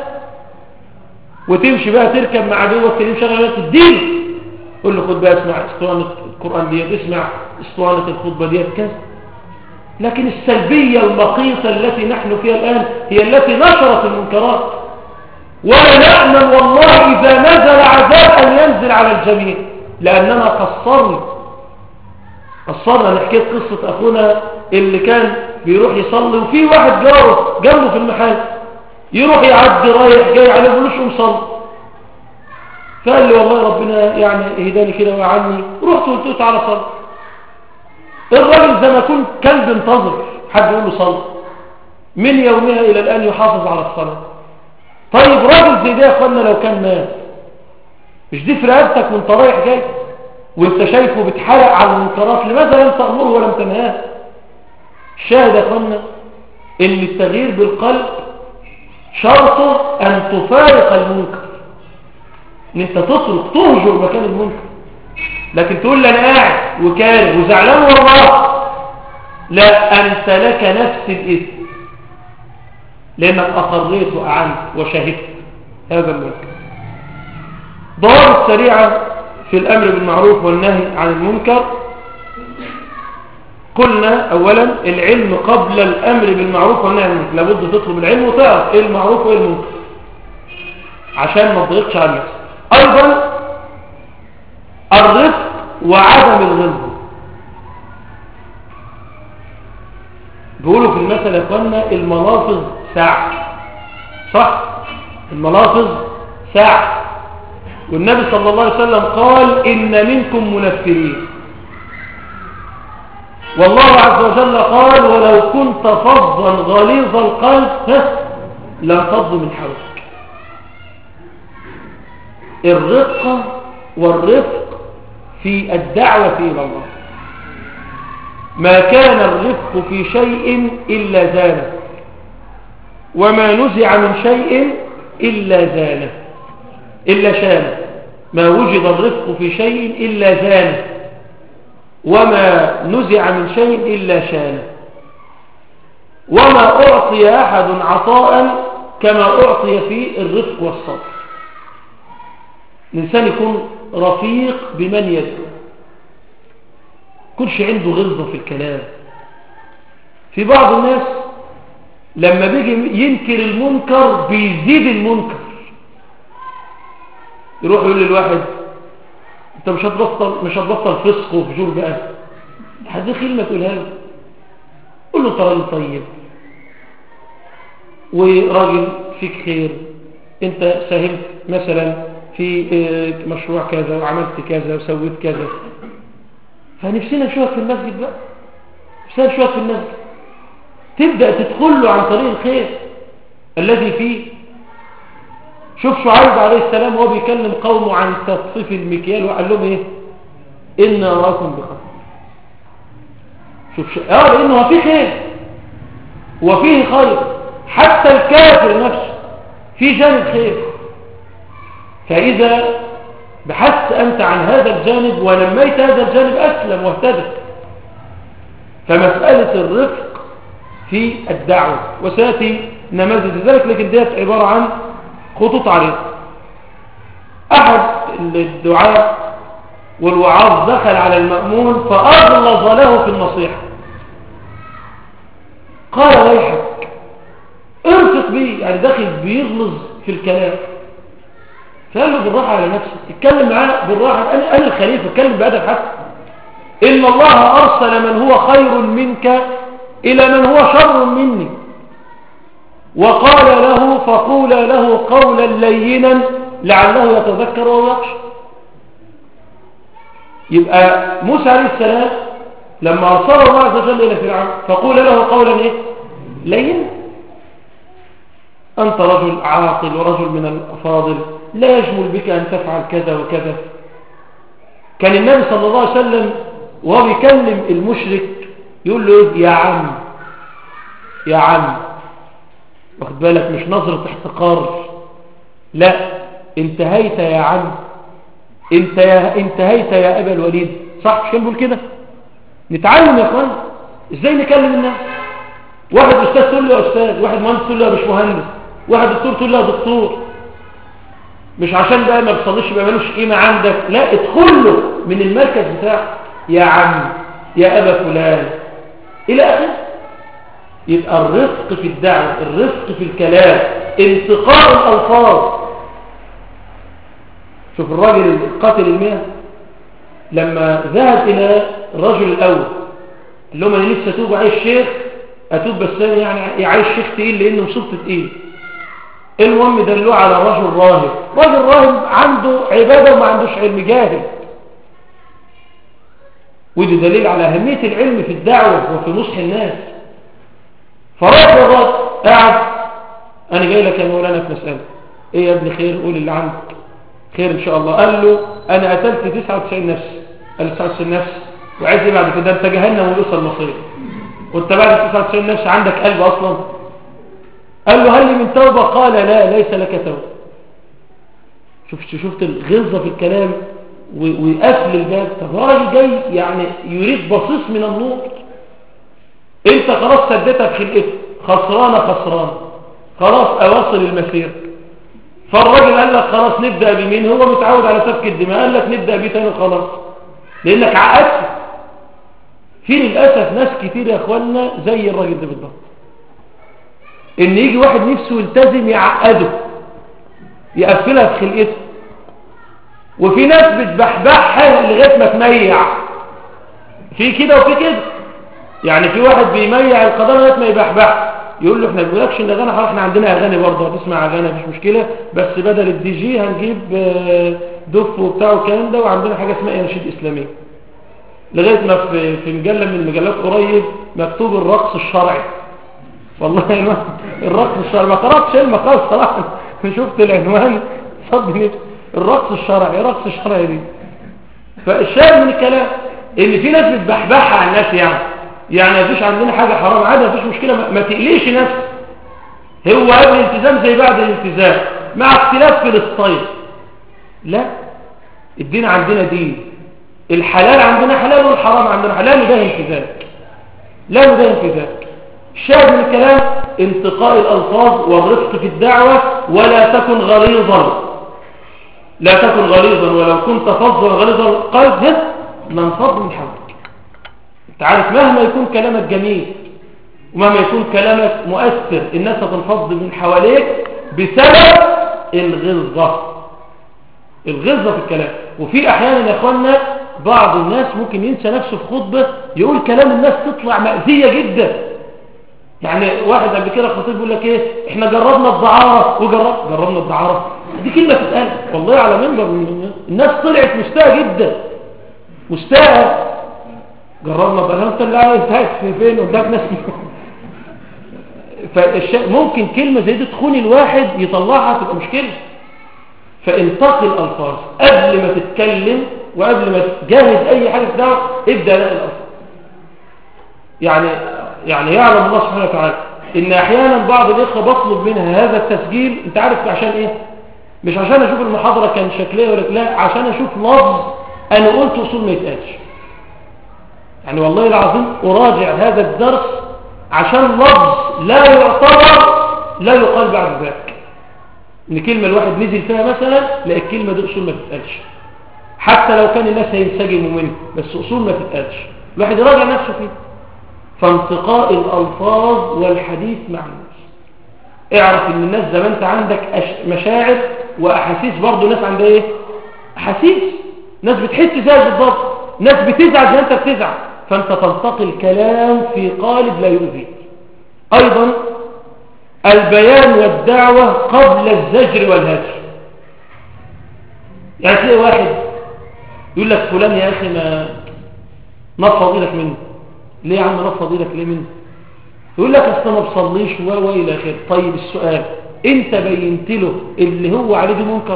وتمشي بقى تركب مع دوت تلاقيه مشغل الدين، قول له خد بقى اسمع اسطوانه القران ديت، اسمع اسطوانه الخطبه ديت كذا. لكن السلبيه المقيته التي نحن فيها الان هي التي نشرت المنكرات. ولا نأمن والله اذا نزل عذاب ان ينزل على الجميع، لاننا قصرنا قصرنا. انا حكيت قصه اخونا اللي كان بيروح يصلي وفي واحد جاره جنبه في المحل، يروح يعدي رايح جاي عليه بيقولوش قوم صلي. فقال لي والله ربنا يعني اهداني كده وعني، رحت قلت له تعالى صلي. الراجل زي ما يكون كلب انتظر حد يقول له صلي، من يومها الى الان يحافظ على الصلاه. طيب راجل زي ده يا اخوانا لو كان مات، مش دي في رقبتك وانت رايح جاي وانت شايفه بيتحرق على المنكرات، لماذا لم تأمره ولم تنهاه؟ الشاهد يا اخوانا ان التغيير بالقلب شرطه ان تفارق المنكر، ان انت تترك تهجر مكان المنكر. لكن تقول لي انا قاعد وكاره وزعلان والله، لا، انت لك نفس الاثم لانك اقريت واعنت وشهدت هذا المنكر. ضوابط سريعه في الامر بالمعروف والنهي عن المنكر. قلنا اولا العلم قبل الامر بالمعروف والنهي عن المنكر، لابد تطلب العلم وتعرف ايه المعروف وايه المنكر عشان ما تضيقش على الناس. ايضا الرفق وعدم الغلظه. بيقولوا في المثل يا اخوانا الملافظ ساعه، صح؟ الملافظ ساعه. والنبي صلى الله عليه وسلم قال ان منكم منفرين، والله عز وجل قال ولو كنت فظا غليظ القلب لانفضوا من حولك. الرقة والرفق في الدعوة إلى الله. ما كان الرفق في شيء إلا زانه، وما نزع من شيء إلا زانه إلا شانه. ما وجد الرفق في شيء إلا زانه، وما نزع من شيء إلا شانه. وما أعطي أحد عطاء كما أعطي فيه الرفق والصبر. الإنسان يكون رفيق بمن يدعو، كلش عنده غلظة في الكلام. في بعض الناس لما بيجي ينكر المنكر بيزيد المنكر، يروح يقول للواحد انت مش هتبطل مش هتبطل فسق وفجور بقى. هذه كلمة تقولها له، قول له انت راجل طيب وراجل فيك خير، انت ساهمت مثلا في مشروع كذا وعملت كذا وسويت كذا، فنفسنا نشوفك في المسجد بقى، نفسنا نشوفك في المسجد، تبدأ تدخل له عن طريق الخير الذي فيه. شوف شعيب عليه السلام وهو بيكلم قومه عن تطفيف المكيال وقال لهم ايه؟ إن أراكم بخير. شوف شو... اه لأنه فيه خير وفيه خير، حتى الكافر نفسه في جانب خير. فإذا بحثت أنت عن هذا الجانب ونميت هذا الجانب أسلم واهتدى. فمسألة الرفق في الدعوة، وسيأتي نماذج ذلك، لكن ديت عبارة عن خطوط عريضة. أحد الدعاء والوعاظ دخل على المأمون فأغلظ له في النصيحة، قال ويحك ارفق بي، يعني داخل بيغلظ في الكلام. فقال له بالراحة على نفسك، اتكلم معاه بالراحة، أنا أنا الخليفة اتكلم بأدب حتى. إن الله أرسل من هو خير منك إلى من هو شر مني، وقال له فقولا له قولا لينا لعله يتذكر أو يخشى. يبقى موسى عليه السلام لما أرسله الله عز وجل إلى فرعون فقول له قولا إيه؟ لينا. أنت رجل عاقل ورجل من الأفاضل، لا يجمل بك أن تفعل كذا وكذا. كان النبي صلى الله عليه وسلم وهو بيكلم المشرك يقول له إيه؟ يا عم يا عم، واخد بالك؟ مش نظرة احتقار، لا، انتهيت يا عم، انت يا انتهيت يا أبا الوليد. صح مش كان بيقول كده؟ نتعلم يا اخوان ازاي نكلم الناس. واحد استاذ تقول له يا استاذ، واحد مهندس تقول له يا باشمهندس، واحد دكتور تقول له يا دكتور. مش عشان بقى ما بيصليش يبقى مالوش قيمه عندك، لا، ادخل له من المركز بتاعك، يا عم يا ابا فلان الى اخره. يبقى الرفق في الدعوه، الرفق في الكلام، انتقاء الالفاظ. شوف الراجل القاتل المئة لما ذهب الى الرجل الاول قال لهم انا نفسي اتوب وعايز شيخ، اتوب بس يعني عايز شيخ تقيل لانه مصيبته تقيل. المهم دلوه على رجل راهب، رجل راهب عنده عباده وما عندوش علم، جاهل. ودي دليل على اهميه العلم في الدعوه وفي نصح الناس. فراح الراجل قاعد، انا جاي لك يا مولانا في مساله. ايه يا ابني؟ خير، قول اللي عندك. خير ان شاء الله. قال له انا قتلت تسعة وتسعين نفس. قال له تسعة وتسعين نفس وعايز ايه بعد كده؟ انت جهنم ويوصل المصير، وانت بعد تسعة وتسعين نفس عندك قلب اصلا؟ قال له هل لي من توبه؟ قال لا، ليس لك توبه. شفت شفت الغلظه في الكلام وقفل الباب. طب هو راجل جاي يعني يريد بصيص من النور، انت خلاص سدتها في خلقتك، خسرانه خسرانه، خلاص اواصل المسير. فالراجل قال لك خلاص نبدأ بمين؟ هو متعود على سفك الدماء، قال لك نبدأ بيه تاني خلاص، لأنك عقدت. في للأسف ناس كتير يا أخوانا زي الراجل ده بالضبط، إن يجي واحد نفسه يلتزم يعقده، يقفلها في خلقته. وفي ناس بتبحبحها لغاية ما تميع، في كده وفي كده. يعني في واحد بيميع القضاء لغاية ما يبحبح، يقول له احنا بنقولكش ان اغاني حرام، احنا عندنا اغاني برضه، هتسمع اغاني مفيش مشكله، بس بدل الدي جي هنجيب دف وبتاع والكلام ده، وعندنا حاجه اسمها اناشيد اسلاميه. لغايه ما في في مجله من المجلات قريب مكتوب الرقص الشرعي. والله ما الرقص الشرعي، ما قراتش المقال صراحه، شفت العنوان صد نفسي. الرقص الشرعي، ايه الرقص الشرعي دي؟ فالشاهد من الكلام ان في ناس بتبحبحها على الناس، يعني يعني مفيش عندنا حاجة حرام، عادة مفيش مشكلة، ما تقليش نفسك. هو قبل الالتزام زي بعد الالتزام، مع اختلاف في الستايل. لا، الدين عندنا دين، الحلال عندنا حلال والحرام عندنا حلال، وده انتزاج، لا وده انتزاج. الشاهد من الكلام انتقاء الألفاظ والرفق في الدعوة، ولا تكن غليظا، لا تكن غليظا، ولو كنت فظا غليظ القلب لانفضوا من حولك. تعرف مهما يكون كلامك جميل ومهما يكون كلامك مؤثر، الناس هتنفض من حواليك بسبب الغلظة. الغلظة في الكلام. وفي احيانا يا اخوانا بعض الناس ممكن ينسى نفسه في خطبة يقول كلام الناس تطلع مأذية جدا. يعني واحد قبل كده خطيب يقول لك ايه، احنا جربنا الدعارة وجرب جربنا الدعارة، دي كلمة تتقال والله على منبر من الناس، طلعت مستاءة جدا مستاءة. جربنا بقى انت اللي عايز في فين قدامك ناس فممكن كلمة زي دي تخوني الواحد يطلعها تبقى مشكلة. فانتقي الألفاظ قبل ما تتكلم وقبل ما تجهز أي حاجة في دعوة، ابدأ لها الألفاظ. يعني يعني يعلم الله سبحانه وتعالى إن أحيانا بعض الإخوة بطلب منها هذا التسجيل، أنت عارف عشان إيه؟ مش عشان أشوف المحاضرة كان شكلها ولا لا، عشان أشوف لفظ أنا قلت أصول ما يتقالش. يعني والله العظيم أراجع هذا الدرس عشان لفظ لا يعتبر لا يقال بعد ذلك. ان كلمة الواحد نزل فيها مثلا لا الكلمة دي أصول ما تتقالش، حتى لو كان الناس هينسجموا منه، بس أصول ما تتقالش. الواحد يراجع نفسه فيه. فانتقاء الألفاظ والحديث مع الناس. اعرف ان الناس زي ما انت عندك مشاعر وأحاسيس، برضو ناس عندها ايه؟ أحاسيس. ناس بتحس زي بالضبط، ناس بتزعل زي انت بتزعل، فانت تنتقي الكلام في قالب لا يؤذيك. ايضا البيان والدعوة قبل الزجر والهجر. يعني تلاقي واحد يقول لك فلان يا اخي ما نفض ايدك منه. ليه يا عم نفض ايدك ليه منه؟ يقول لك اصل ما بصليش و و الى اخره. طيب السؤال، انت بينت له اللي هو عليه ده منكر؟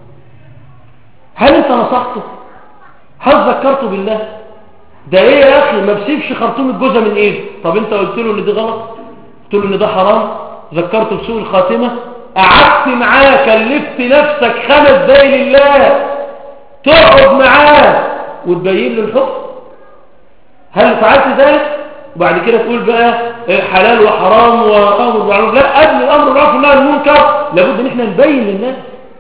هل انت نصحته؟ هل ذكرته بالله؟ ده ايه يا اخي ما بسيبش خرطوم الجوزة من ايده. طب انت قلت له ان ده غلط، قلت له ان ده حرام، ذكرته بسوء الخاتمة، قعدت معاه كلفت نفسك خمس دقايق لله تقعد معاه وتبين له الحكم؟ هل فعلت ذلك؟ وبعد كده تقول بقى حلال وحرام وامر بالمعروف؟ لا، قبل الامر بالمعروف والنهي عن المنكر لابد ان احنا نبين للناس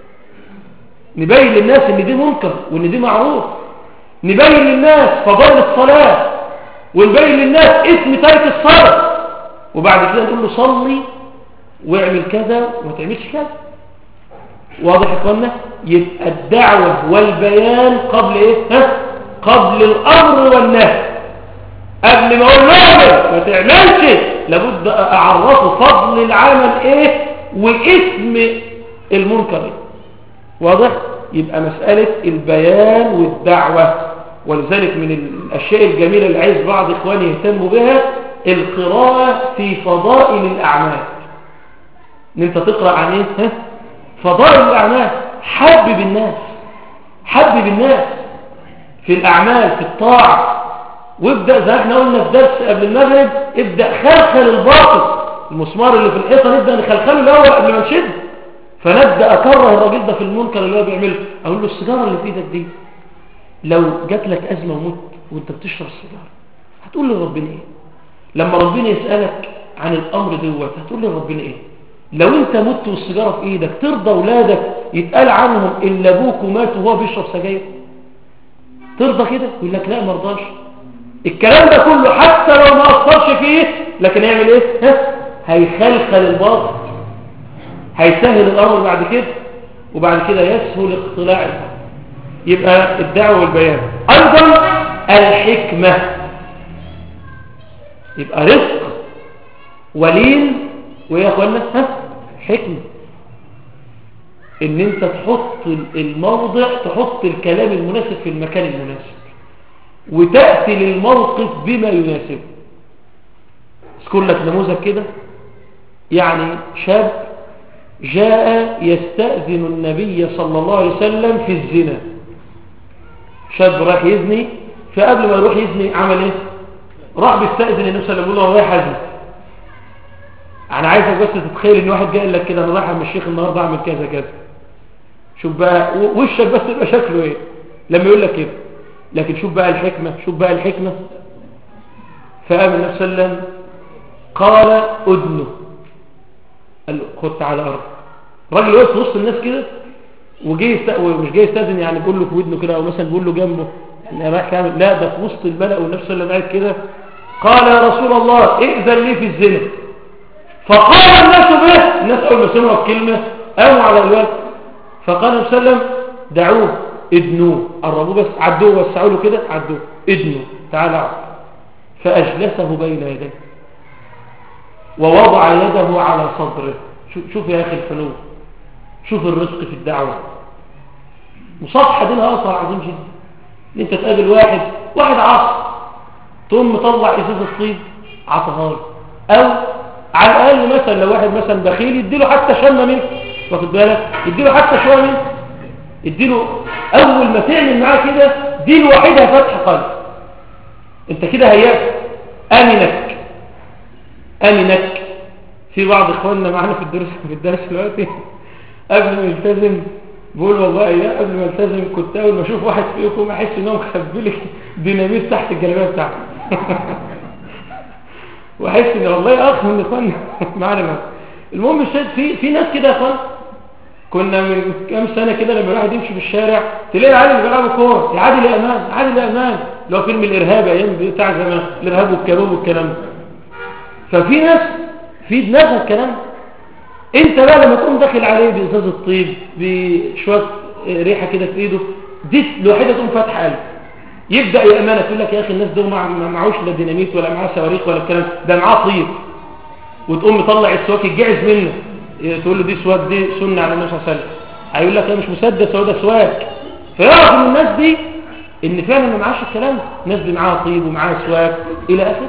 نبين للناس ان دي منكر وان دي معروف، نبين للناس فضائل الصلاة، ونبين للناس اسم ترك الصلاة، وبعد كده نقول له صلي واعمل كذا وما تعملش كذا. واضح يا اخوانا؟ يبقى الدعوة والبيان قبل ايه؟ ها؟ قبل الامر والنهي. قبل ما اقول له ما تعملش لابد اعرفه فضل العمل ايه واسم المنكر ايه. واضح؟ يبقى مسألة البيان والدعوة. ولذلك من الأشياء الجميلة اللي عايز بعض إخواني يهتموا بها القراءة في فضائل الأعمال. إن أنت تقرأ عن إيه؟ فضائل الأعمال. حبب الناس حبب الناس في الأعمال في الطاعة. وابدأ زي احنا قلنا في درس قبل المغرب، ابدأ خلخل الباطل، المسمار اللي في الحيطة نبدأ نخلخله الأول قبل ما نشده. فنبدأ أكره الراجل ده في المنكر اللي هو بيعمله. أقول له السيجارة اللي في ايدك دي لو جات لك أزمة ومت وانت بتشرب السيجارة هتقول لربنا ايه؟ لما ربنا يسألك عن الأمر دوت هتقول لربنا ايه؟ لو انت مت والسيجارة في ايدك ترضى أولادك يتقال عنهم إلا أبوك ومات وهو بيشرب سجاير؟ ترضى كده؟ يقول لك لا مرضاش. الكلام ده كله حتى لو ما أثرش فيه لكن يعمل ايه؟ ها؟ هيخلخل الباطل، هيسهل الأمر بعد كده، وبعد كده يسهل اقتلاع الأمر. يبقى الدعوة والبيان. أيضا الحكمة، يبقى رزق ولين ويا أخوانا ها حكمة. إن أنت تحط الموضع، تحط الكلام المناسب في المكان المناسب، وتأتي للموقف بما يناسب. اذكر لك نموذج كده. يعني شاب جاء يستأذن النبي صلى الله عليه وسلم في الزنا. شاب راح يزني، فقبل ما يروح يزني عمل ايه؟ راح بيستأذن النبي صلى الله عليه وسلم يقول له رايح ازني. انا عايزك بس تتخيل ان واحد جاي لك كده انا رايح من الشيخ النهارده اعمل كذا كذا. شوف بقى وشك بس يبقى شكله ايه لما يقول لك كده. لكن شوف بقى الحكمة، شوف بقى الحكمة. فقام النبي صلى الله عليه وسلم قال أدنه، قال له خد تعالى أرض. الراجل وقف في وسط الناس كده وجاي يست... ومش جاي يستاذن يعني بيقول له في ودنه كده او مثلا بيقول له جنبه يعني رايح كامل، لا ده في وسط الملأ والنبي صلى الله عليه وسلم قاعد كده. قال يا رسول الله ائذن لي في الزنا. فقال الناس به، الناس اول ما سمعوا الكلمه قاموا على الوقت. فقال النبي صلى الله عليه وسلم دعوه ادنوه، قربوه بس، عدوه وسعوا له كده، عدوه ادنوه تعال اقعد. فأجلسه بين يديه ووضع يده على صدره. شوف يا أخي الفنون، شوف الرزق في الدعوة. مصافحة دي لها أثر عظيم جدا. ان انت تقابل واحد واحد عاصي، تقوم مطلع ازازه طيب عطاها له، او على الاقل مثلا لو واحد مثلا بخيل يديله حتى شمه منه، واخد بالك، يديله حتى شويه منه، يديله. اول ما تعمل معاه كده دي لوحدها فتح قلب. انت كده هيأت امنك امنك في بعض اخواننا معانا في الدرس في الدرس دلوقتي قبل ما يلتزم بقول والله يا قبل ما التزم كنت اول ما اشوف واحد فيكم احس ان هو مخبي لي ديناميت تحت الجلابيه بتاعته واحس ان والله اخ من اخواننا معانا. المهم الشاهد في في ناس كده يا اخوان، كنا من كام سنه كده لما الواحد يمشي في الشارع تلاقي العيال اللي بيلعبوا كوره، يا عادل يا امان عادل يا امان، اللي هو فيلم الارهاب ايام بتاع زمان، الارهاب والكباب والكلام ده. ففي ناس في دماغها الكلام. انت بقى لما تقوم داخل عليه بازازه طيب بشويه ريحه كده في ايده، دي لوحدها تقوم فاتحه قلب، يبدا يامنك يقول لك يا اخي الناس دول ما معهوش لا ديناميت ولا معاه صواريخ ولا الكلام ده، معاه طيب. وتقوم مطلع السواك الجاهز منه، تقول له دي سواك، دي سنه على النبي صلى الله عليه وسلم، هيقول لك انا مش مسدس هو ده سواك. فيعرف من الناس دي ان فعلا ما معاش الكلام ده، الناس دي معاها طيب ومعاها سواك الى اخره.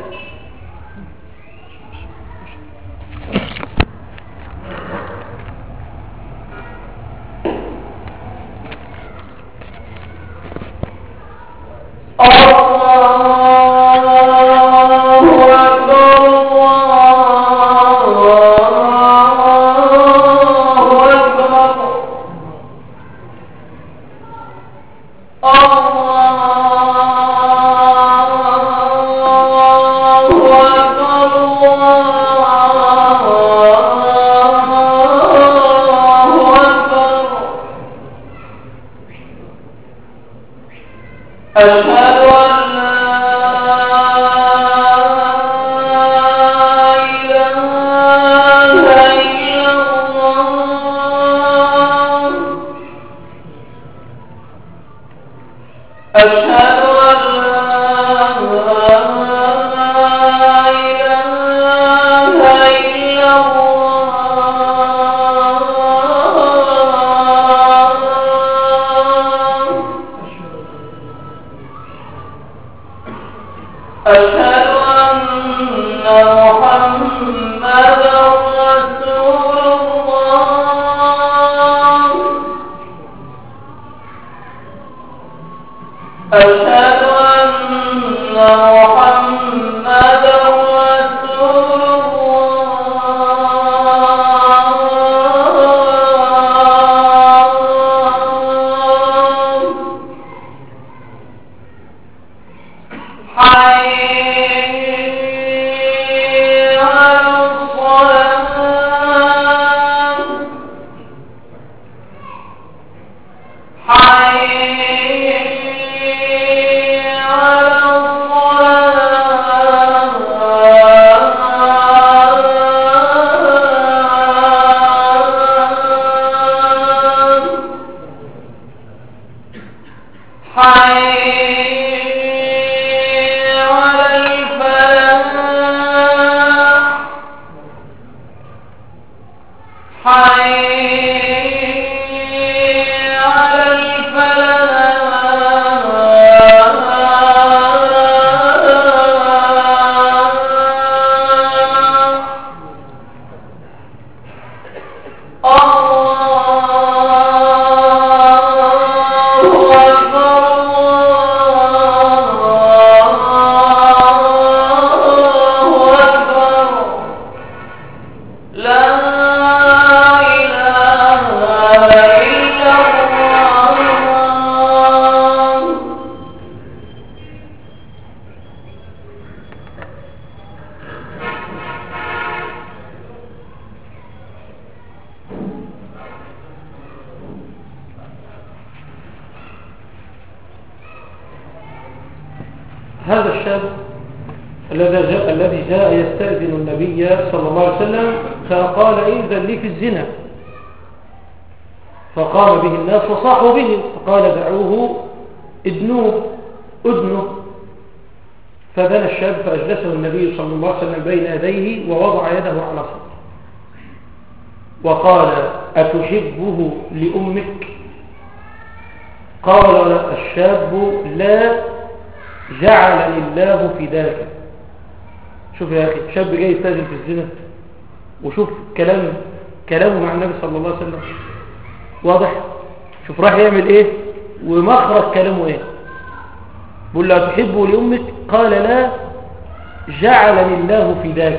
هذا الشاب الذي جاء يستأذن النبي صلى الله عليه وسلم فقال إذن لي في الزنا، فقام به الناس وصاحوا به، فقال دعوه ادنوه ادنوه. فدنا الشاب فأجلسه النبي صلى الله عليه وسلم بين يديه ووضع يده على صدره وقال أتحبه لأمك؟ قال الشاب لا، جعلني الله فداك. شوف يا أخي، شاب جاي يستاذن في الزنا، وشوف كلام كلامه مع النبي صلى الله عليه وسلم واضح. شوف راح يعمل ايه ومخرج كلامه ايه. بقول له تحبه لأمك؟ قال لا، جعلني الله فداك.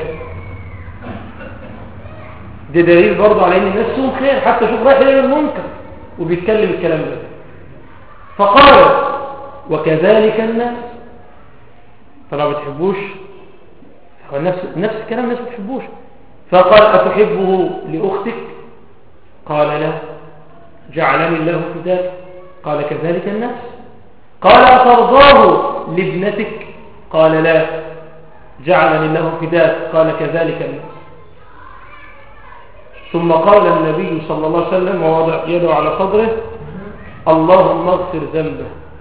ده دليل برضه على ان الناس فيهم خير، حتى شوف رايح يعمل منكر وبيتكلم الكلام ده. فقال وكذلك الناس. فلو بتحبوش هو نفس نفس الكلام، الناس بتحبوش. فقال أتحبه لأختك؟ قال لا، جعلني الله فداك. قال كذلك الناس. قال أترضاه لابنتك؟ قال لا، جعلني الله فداك. قال كذلك الناس. ثم قال النبي صلى الله عليه وسلم ووضع يده على صدره اللهم اغفر ذنبه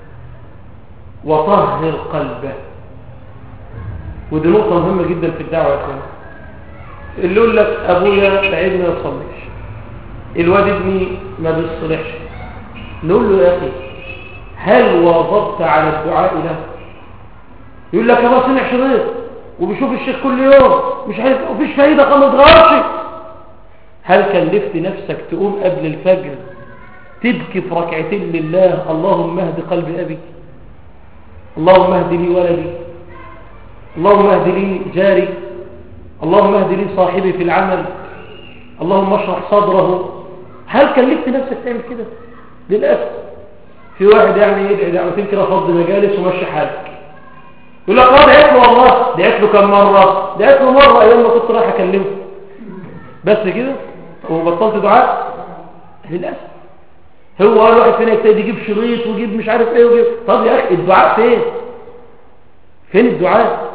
وطهر قلبه. ودي نقطة مهمة جدا في الدعوة يا اخوان. اللي يقول لك ابويا تعبني ما يصليش، الواد ابني ما بيصلحش، نقول له يا اخي هل واظبت على الدعاء له؟ يقول لك ابا سمع شريط وبيشوف الشيخ كل يوم مش عارف ومفيش فايده خالص، ما اتغيرش. هل كلفت نفسك تقوم قبل الفجر تبكي في ركعتين لله اللهم اهد قلب ابي، اللهم اهد لي ولدي، اللهم اهد لي جاري، اللهم اهد لي صاحبي في العمل، اللهم اشرح صدره؟ هل كلفت نفسك تعمل كده؟ للاسف في واحد يعني يدعي دعوتين كده فض مجالس ومشي حالك، يقول لك اه دعيت له والله، دعيت له كم مره؟ دعيت له مره ايام ما كنت رايح اكلمه بس كده وبطلت دعاء. للاسف هو قال واحد فينا يبتدي يجيب شريط ويجيب مش عارف ايه ويجيب. طب يا اخي الدعاء فين؟ فين الدعاء؟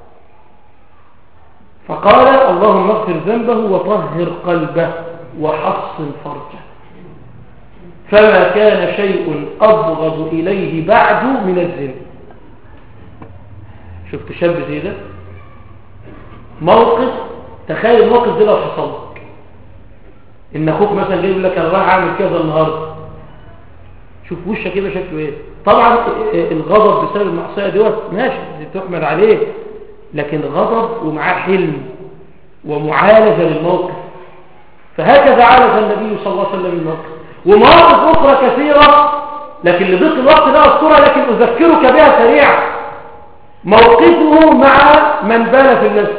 فقال اللهم اغفر ذنبه وطهر قلبه وحصن فرجه، فما كان شيء أبغض إليه بعد من الزنا. شفت شاب زي ده موقف، تخيل الموقف ده لو حصل لك ان اخوك مثلا جاي يقول لك انا رايح اعمل كذا النهارده، شوف وشك كده شكله ايه. طبعا الغضب بسبب المعصيه دوت ماشي دي تحمد عليه، لكن غضب ومعاه حلم ومعالجه للموقف. فهكذا عالج النبي صلى الله عليه وسلم الموقف. ومواقف اخرى كثيره لكن لضيق الوقت لا اذكرها، لكن اذكرك بها سريعا. موقفه مع من بال في الناس،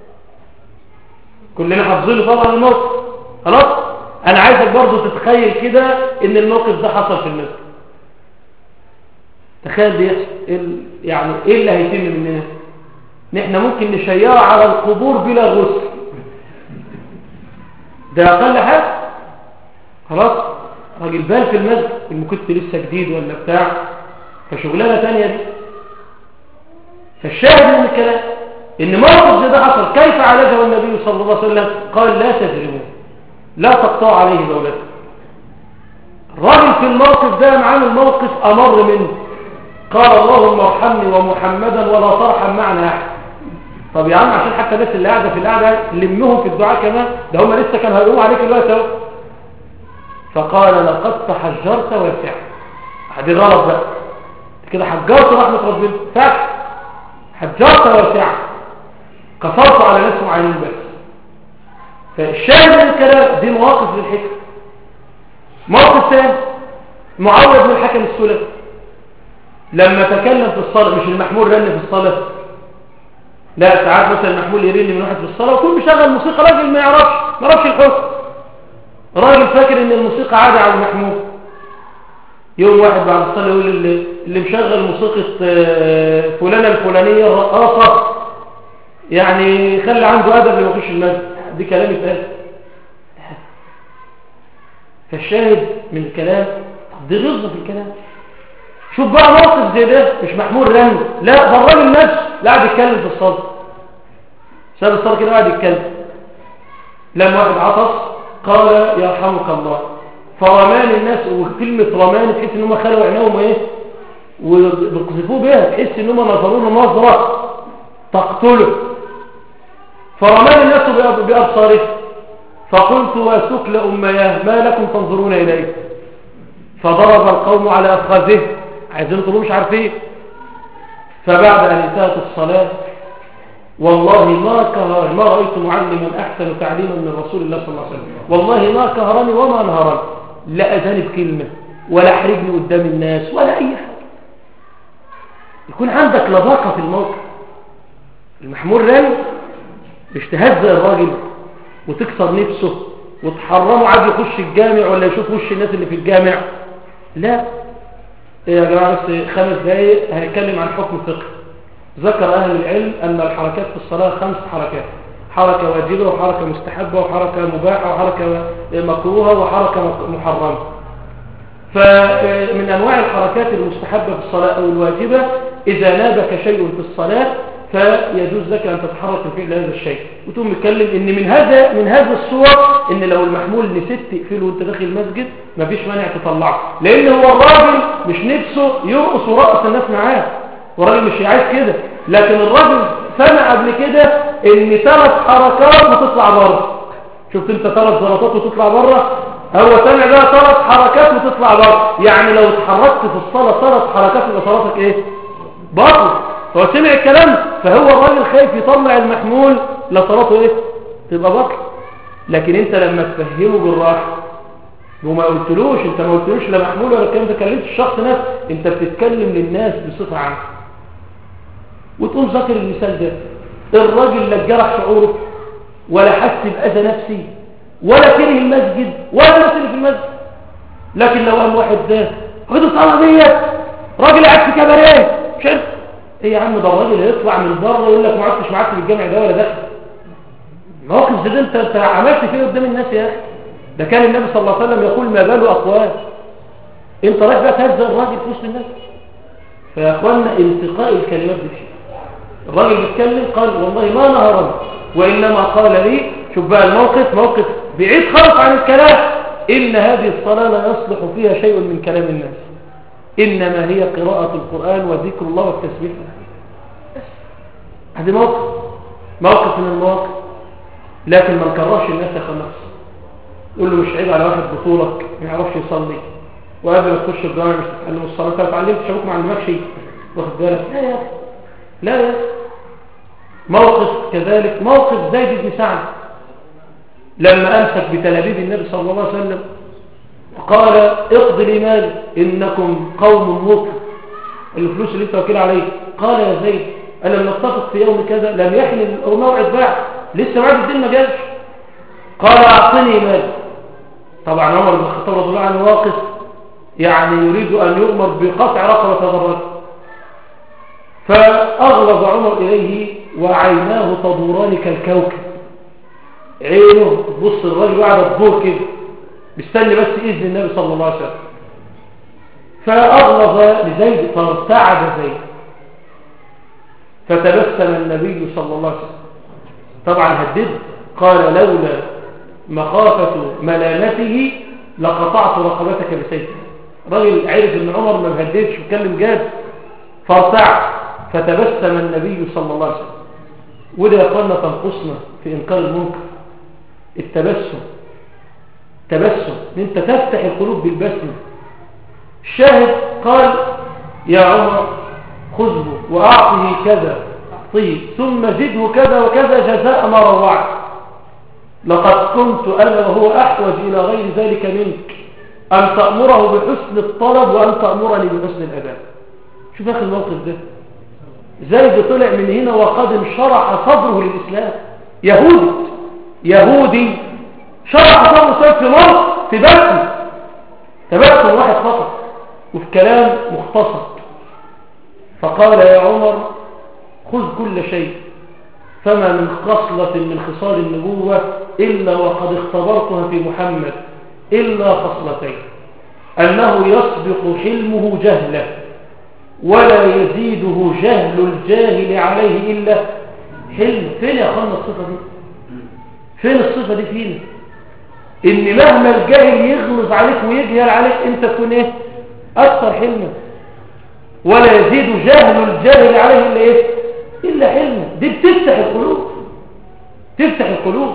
كلنا حافظينه طبعا الموقف خلاص. انا عايزك برضو تتخيل كده ان الموقف ده حصل في المسجد. تخيل بيحصل يعني ايه اللي هيتم مننا؟ نحن ممكن نشيعه على القبور بلا غسل، ده اقل حاجه. خلاص راجل بال في المسجد اللي كنت لسه جديد ولا بتاع، فشغلانه ثانيه دي. فالشاهد من الكلام ان موقف زي ده حصل، كيف عالجه النبي صلى الله عليه وسلم؟ قال لا تجرموا، لا تقطعوا عليه دولته. الراجل في الموقف ده معامل موقف امر منه، قال اللهم ارحمني ومحمدا ولا ترحم معنا احد. طب يا عم عشان حتى الناس اللي قاعده في القعده لمهم في الدعاء كمان، ده هم لسه كانوا هيقوموا عليك دلوقتي اهو. فقال لقد تحجرت واسعا. دي غلط بقى كده، حجرت رحمه ربنا فاكر، حجرت واسعا، قصرت على ناس معينين بس. فالشاهد من الكلام دي مواقف للحكم. موقف ثاني معاوية بن الحكم السلمي لما تكلم في الصلاة، مش المحمول رن في الصلاة، لا ساعات مثلا المحمول يرن من واحد في الصلاة ويكون بيشغل موسيقى، راجل ما يعرفش ما يعرفش الحكم، راجل فاكر ان الموسيقى عادة على المحمول. يوم واحد بعد الصلاة يقول اللي, اللي مشغل موسيقى فلانة الفلانية الرقاصة يعني خلي عنده أدب لما يخش المسجد. دي كلام يتقال. فالشاهد من الكلام دي غلظة في الكلام. شوف بقى موقف زي ده مش محمول رن، لا ده الراجل نفسه لا قاعد يتكلم في الصلاة، ساب الصلاة كده قاعد يتكلم. لما واحد عطس قال يرحمك الله، فرمان الناس، وكلمة رمان تحس ان هم خلوا عينهم ايه وبيقذفوه بها، تحس ان هم نظروا له نظرة تقتله. فرمان الناس بأبصاره فقلت وسكل أمياه ما لكم تنظرون إليه؟ فضرب القوم على أفخاذه، عايزين تقولوا مش عارفين. فبعد أن انتهت الصلاة والله ما كهرني، ما رأيت معلما أحسن تعليما من رسول الله صلى الله عليه وسلم، والله ما كهرني وما نهرني، لا أذاني بكلمة ولا حرجني قدام الناس ولا أي حاجة. يكون عندك لباقة في الموقف. المحمول رمي مش تهزأ الراجل وتكسر نفسه وتحرمه عاد يخش الجامع ولا يشوف وش الناس اللي في الجامع. لا يا جماعة بس خمس دقايق هنتكلم عن حكم فقه. ذكر أهل العلم أن الحركات في الصلاة خمس حركات: حركة واجبة وحركة مستحبة وحركة مباحة وحركة مكروهة وحركة محرمة. فمن أنواع الحركات المستحبة في الصلاة أو الواجبة إذا نابك شيء في الصلاة فيجوز لك أن تتحرك في فعل هذا الشيء. وتقوم نتكلم إن من هذا من هذا الصور إن لو المحمول نسيت تقفله وأنت داخل المسجد مفيش مانع تطلعه، لأن هو الراجل مش نفسه يرقص ورقص الناس معاه، والراجل مش عايز كده، لكن الراجل سمع قبل كده إن ثلاث حركات وتطلع بره. شفت أنت ثلاث زلطات وتطلع بره؟ هو سمع بقى ثلاث حركات وتطلع بره، يعني لو اتحركت في الصلاة ثلاث حركات يبقى صلاتك إيه؟ باطل. هو سمع الكلام، فهو الراجل خايف يطلع المحمول لصلاته ايه تبقى بطل. لكن انت لما تفهمه بالراحه وما قلتلوش، انت ما قلتلوش لا محمول ولا الكلام ده، كلمت الشخص نفسه، انت بتتكلم للناس بصفه عامه. وتقوم ذاكر المثال ده، الراجل لا جرح شعوره ولا حس باذى نفسي ولا كره المسجد ولا الناس اللي في المسجد. لكن لو قام واحد ده خد الصلاه ديت راجل قاعد في كباريه مش عارف ايه يا عم، ده الراجل هيطلع من بره يقول لك ما عدتش معاك في الجامع ده ولا دخل. الموقف ده انت انت عملت فيه قدام الناس يا اخي. ده كان النبي صلى الله عليه وسلم يقول ما بال اقوال، انت رايح بقى تهزأ الراجل في وسط الناس. فيا اخوانا التقاء الكلمات دي، الراجل بيتكلم قال والله ما نهرني وانما قال لي، شوف بقى الموقف موقف بعيد خالص عن الكلام، ان هذه الصلاه لا يصلح فيها شيء من كلام الناس، إنما هي قراءة القرآن وذكر الله والتسبيح. هذا موقف موقف من المواقف. لكن ما نكرهش الناس يا خلاص، قول له مش عيب على واحد بطولك ما يعرفش يصلي وقبل ما تخش الجامع مش تتعلم الصلاة، انت اتعلمت شابوك ما علمكش واخد بالك؟ لا يا لا يا موقف كذلك موقف زيد بن سعد لما أمسك بتلابيب النبي صلى الله عليه وسلم قال اقضي لي مالي انكم قوم مطر، الفلوس اللي انت وكيل عليه. قال يا زيد ألم نتفق في يوم كذا؟ لم يحن الموعد باع، لسه بعد الدين ما جاش. قال اعطني مالي. طبعا عمر بن الخطاب رضي الله عنه واقف يعني يريد ان يؤمر بقطع رقبه هذا الرجل، فاغلظ عمر اليه وعيناه تدوران كالكوكب، عينه تبص الرجل قاعد تدور كده مستني بس إذن النبي صلى الله عليه وسلم. فأغلظ لزيد فارتعد زيد، فتبسم النبي صلى الله عليه وسلم طبعا هدده، قال لولا مخافة ملامته لقطعت رقبتك بسيفك. راجل عرف ان عمر ما بهددش وكلم جاد فارتعد، فتبسم النبي صلى الله عليه وسلم. وده يا اخوانا تنقصنا في انكار المنكر التبسم. تبسم ان انت تفتح القلوب بالبسم. الشاهد قال يا عمر خذه واعطه كذا اعطيه ثم زده كذا وكذا جزاء ما روعت، لقد كنت انا وهو احوج الى غير ذلك منك، ان تأمره بحسن الطلب وان تأمرني بحسن الاداء. شوف اخي الموقف ده، زيد طلع من هنا وقد انشرح صدره للاسلام. يهودي يهودي شرح صدره في مصر في بسم تبسم واحد فقط وفي كلام مختصر. فقال يا عمر خذ كل شيء، فما من خصلة من خصال النبوة إلا وقد اختبرتها في محمد إلا خصلتين: أنه يسبق حلمه جهله ولا يزيده جهل الجاهل عليه إلا حلم. فين يا أخوانا الصفة دي؟ فين الصفة دي فينا؟ ان مهما الجاهل يغلظ عليك ويجهل عليك انت تكون ايه اكثر حلما. ولا يزيد جهل الجاهل عليه الا ايه الا حلما. دي بتفتح القلوب، تفتح القلوب.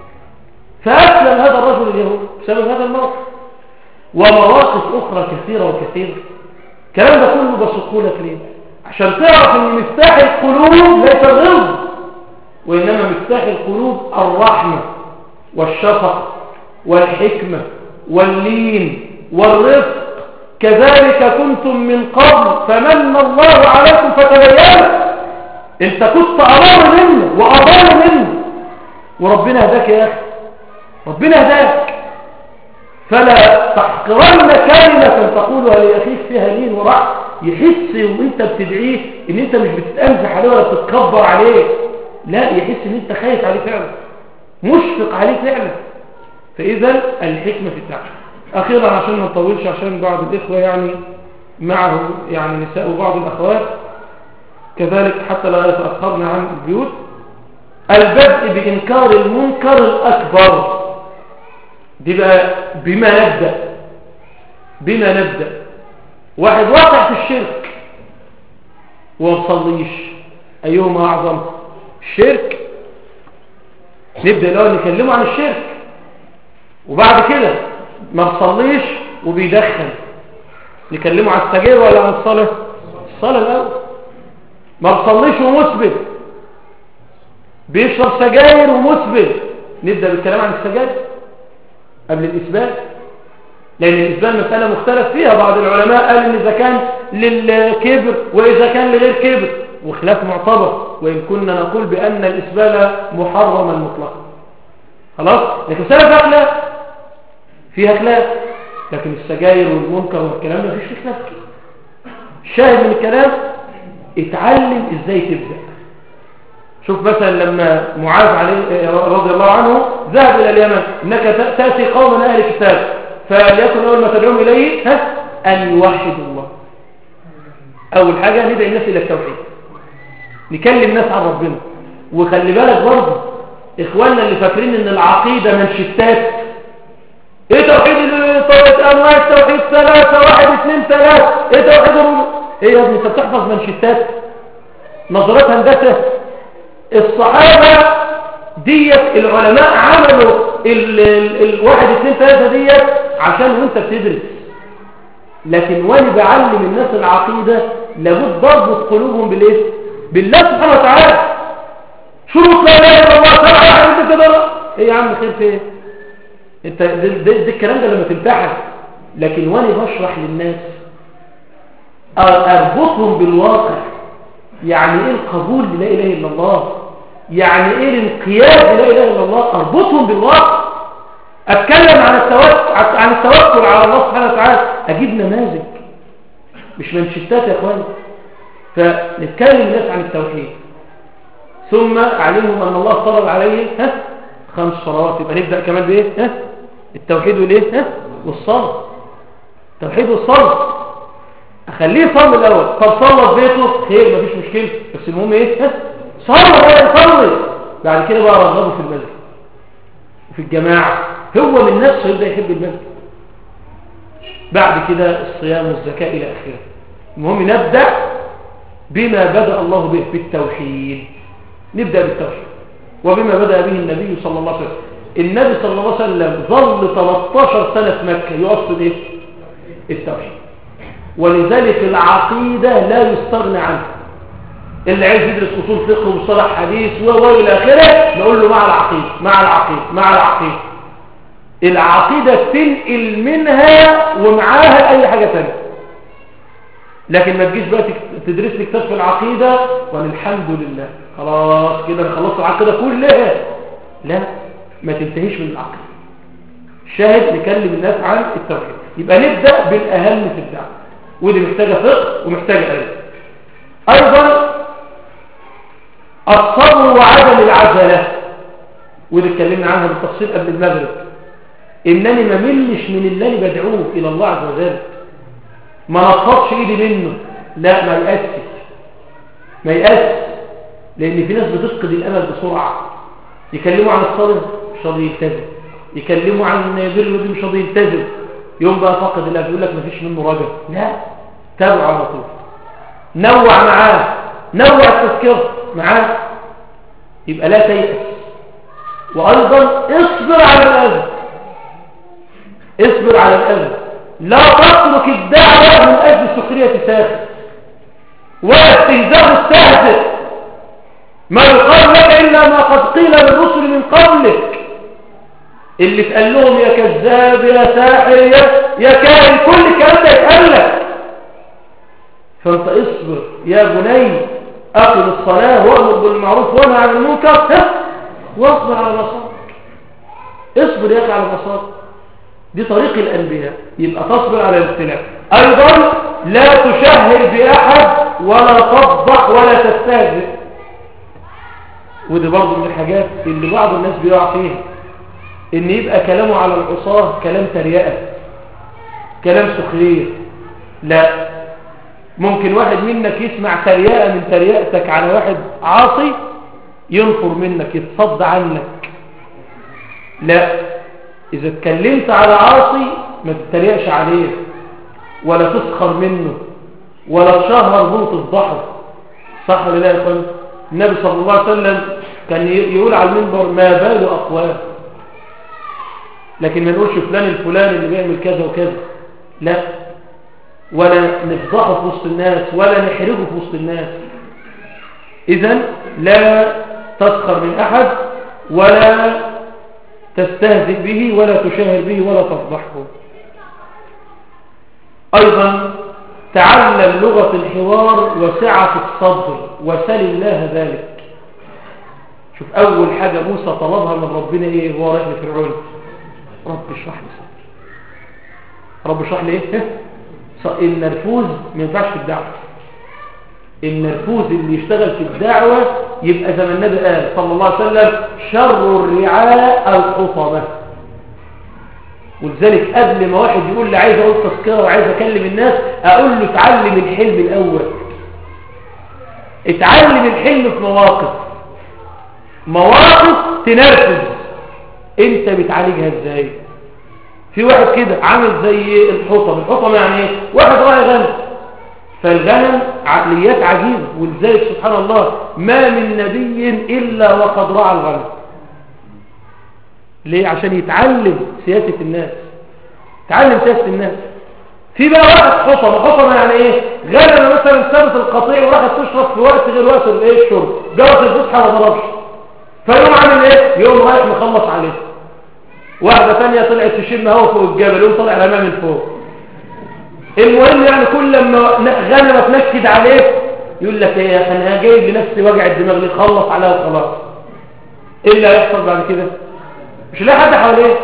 فاسلم هذا الرجل اليهودي بسبب هذا الموقف، ومواقف اخرى كثيره وكثيره. الكلام ده كله بسطه لك ليه؟ عشان تعرف ان مفتاح القلوب ليس الغلظ، وانما مفتاح القلوب الرحمه والشفقه والحكمه واللين والرفق. كذلك كنتم من قبل فمن الله عليكم فتبينوا. انت كنت أضر منه وأضر منه وربنا هداك يا أخي، ربنا هداك. فلا تحقرن كلمة تقولها لأخيك فيها لين ورحمة، يحس وانت بتدعيه ان انت مش بتتأنزح عليه ولا بتتكبر عليه، لا، يحس ان انت خايف عليه فعلا، مشفق عليه فعلا. فإذا الحكمة في الدعوة. أخيرا عشان ما نطولش، عشان بعض الإخوة يعني معه يعني نساء وبعض الأخوات كذلك حتى لا يتأخرن عن البيوت، البدء بإنكار المنكر الأكبر. دي بقى بما نبدأ بما نبدأ واحد واقع في الشرك ومصليش، أيهما أعظم؟ الشرك. نبدأ الأول نكلمه عن الشرك، وبعد كده ما بصليش وبيدخن نكلمه عن السجاير ولا عن الصلاة؟ الصلاة الأول. ما بصليش ومسبل، بيشرب سجاير ومسبل، نبدأ بالكلام عن السجاير قبل الإثبات، لأن الإثبات مسألة مختلف فيها. بعض العلماء قال إن إذا كان للكبر وإذا كان لغير كبر، وخلاف معتبر، وإن كنا نقول بأن الإسبال محرما مطلقا. خلاص، لكن مسألة فيها خلاف فيها خلاف لكن السجاير والمنكر والكلام ده مفيش خلاف. الشاهد من الكلام اتعلم ازاي تبدأ. شوف مثلا لما معاذ عليه رضي الله عنه ذهب الى اليمن، انك تأتي قوما اهل الكتاب فليكن اول ما تدعوهم اليه ها ان يوحدوا الله. اول حاجة ندعي الناس الى التوحيد، نكلم الناس عن ربنا. وخلي بالك برضه اخواننا اللي فاكرين ان العقيدة منشتات، ايه توحيد انواع التوحيد ثلاثة، واحد اثنين ثلاثة، ايه توحيد الربوبية؟ ايه يا ابني انت بتحفظ منشتات؟ نظرات هندسة. الصحابة ديت العلماء عملوا ال ال الواحد اثنين ثلاثة ديت عشان وانت بتدرس، لكن وانا بعلم الناس العقيدة لابد ضرب قلوبهم بالايه؟ بالله سبحانه وتعالى. شروط لا اله الا الله سبعة، انت كده ايه يا عم خير في ايه؟ انت ده, ده, ده الكلام ده لما تمتحن، لكن وانا بشرح للناس اربطهم بالواقع. يعني ايه القبول بلا اله الا الله؟ يعني ايه الانقياد بلا اله الا الله؟ اربطهم بالواقع. اتكلم عن التوكل عن التوكل على الله سبحانه وتعالى، اجيب نماذج مش منشتات يا اخواني. فنتكلم الناس عن التوحيد، ثم علمهم ان الله فرض عليهم ها خمس صلوات. يبقى نبدا كمان بايه؟ ها التوحيد والايه؟ ها والصلاه. التوحيد والصلاه. اخليه يصلي الاول. طب صلى في بيته خير مفيش مشكله، بس المهم ايه؟ ها صلى بقى يصلي. بعد كده بقى رغبه في المسجد وفي الجماعه، هو من نفسه يبدا يحب المسجد. بعد كده الصيام والزكاه الى اخره. المهم نبدا بما بدا الله به، بالتوحيد. نبدا بالتوحيد وبما بدأ به النبي صلى الله عليه وسلم. النبي صلى الله عليه وسلم ظل ثلاث عشرة سنة في مكة يؤصل ايه؟ التوحيد. ولذلك العقيدة لا يستغنى عنها. اللي عايز يدرس اصول فقه ومصطلح حديث والى اخره نقول له مع العقيدة مع العقيدة مع العقيدة. العقيدة تنقل منها ومعاها اي حاجة ثانيه. لكن ما تجيش بقى تدرس لي كتاب في العقيدة والحمد لله خلاص كده انا خلصت العقيدة كلها. لا، ما تنتهيش من العقيدة. شاهد نكلم الناس عن التوحيد. يبقى نبدأ بالأهم في الدعوة، ودي محتاجة فقه ومحتاجة علم. أيضا الصبر وعدم العجلة، ودي اتكلمنا عنها بالتفصيل قبل المغرب. إنني ما ملش من اللي أنا بدعوه إلى الله عز وجل، ما نقصش إيدي منه، لا ما يأسف ما يأسف لأن في ناس بتفقد الأمل بسرعة. يكلموا عن الصلاة مش راضي يلتزم، يكلموا عن بر ودي مش راضي يلتزم، يوم بقى فقد الله يقول لك مفيش منه رجل، لا تابعه على طول، نوع معاه، نوع التذكير معاه، يبقى لا تيأس. وأيضا اصبر على الأذى، اصبر على الأذى، لا تترك الدعوة من أجل سخرية ساخر ولا استهزاء مستهزئ، ما يقال لك إلا ما قد قيل للرسل من قبلك، اللي تقال لهم يا كذاب يا ساحر يا, يا كائن، كل الكلام ده يتقال لك. فانت اصبر يا بني، أقم الصلاة وأمر بالمعروف وانهى عن المنكر واصبر على مصابك، اصبر يا أخي على مصابك، دي طريق الأنبياء. يبقى تصبر على الابتلاء. أيضا لا تشهر بأحد ولا تفضح ولا تستهزئ، ودي برضه من الحاجات اللي بعض الناس بيقع فيها، ان يبقى كلامه على العصاة كلام تريقة، كلام سخرية. لا، ممكن واحد منك يسمع تريقة من تريقتك على واحد عاصي ينفر منك، يتصد عنك. لا، إذا اتكلمت على عاصي ما تتريقش عليه ولا تسخر منه ولا تشهر به تفضحه. صح ولا لا يا اخوان؟ النبي صلى الله عليه وسلم كان يقول على المنبر ما بال أقوام، لكن ما نقولش فلان الفلاني اللي بيعمل كذا وكذا، لا، ولا نفضحه في وسط الناس ولا نحرجه في وسط الناس. إذن لا تسخر من أحد ولا تستهزئ به ولا تشاهر به ولا تفضحه. أيضا تعلم لغة الحوار وسعة الصدر وسل الله ذلك. شوف أول حاجة موسى طلبها من ربنا إيه؟ هو رايح لفرعون، رب اشرح لي صدري، رب اشرح لي إيه؟ النرفوز ما ينفعش في الدعوة، النرفوز اللي يشتغل في الدعوة يبقى زي ما النبي قال صلى الله عليه وسلم شر الرعاء الحطمة. ولذلك قبل ما واحد يقول لي عايز اقول تذكره وعايز اكلم الناس، اقول له اتعلم الحلم الاول، اتعلم الحلم في مواقف، مواقف تنرفز انت بتعالجها ازاي. في واحد كده عامل زي الحطم، الحطم يعني ايه؟ واحد راعي غنم، فالغنم عقليات عجيبة، ولذلك سبحان الله ما من نبي إلا وقد رعى الغنم. ليه؟ عشان يتعلم سياسة الناس، يتعلم سياسة الناس. في بقى واحد حطم، حطم يعني ايه؟ غنم مثلا سابت القطيع وراحت تشرب في وقت غير وقت الايه الشرب، جرت الفسحة ما ضربش، فيقوم عامل ايه؟ يقوم رايح مخلص عليه. واحدة ثانية طلعت تشم هوا فوق الجبل، يقوم طلع رماه من فوق. المهم يعني كل لما غنمة تنكد عليه يقول لك ايه يا اخي انا جايب لنفسي وجع الدماغ ليه، خلص عليها وخلاص. ايه اللي هيحصل بعد كده؟ مش هيلاقي حد حواليه،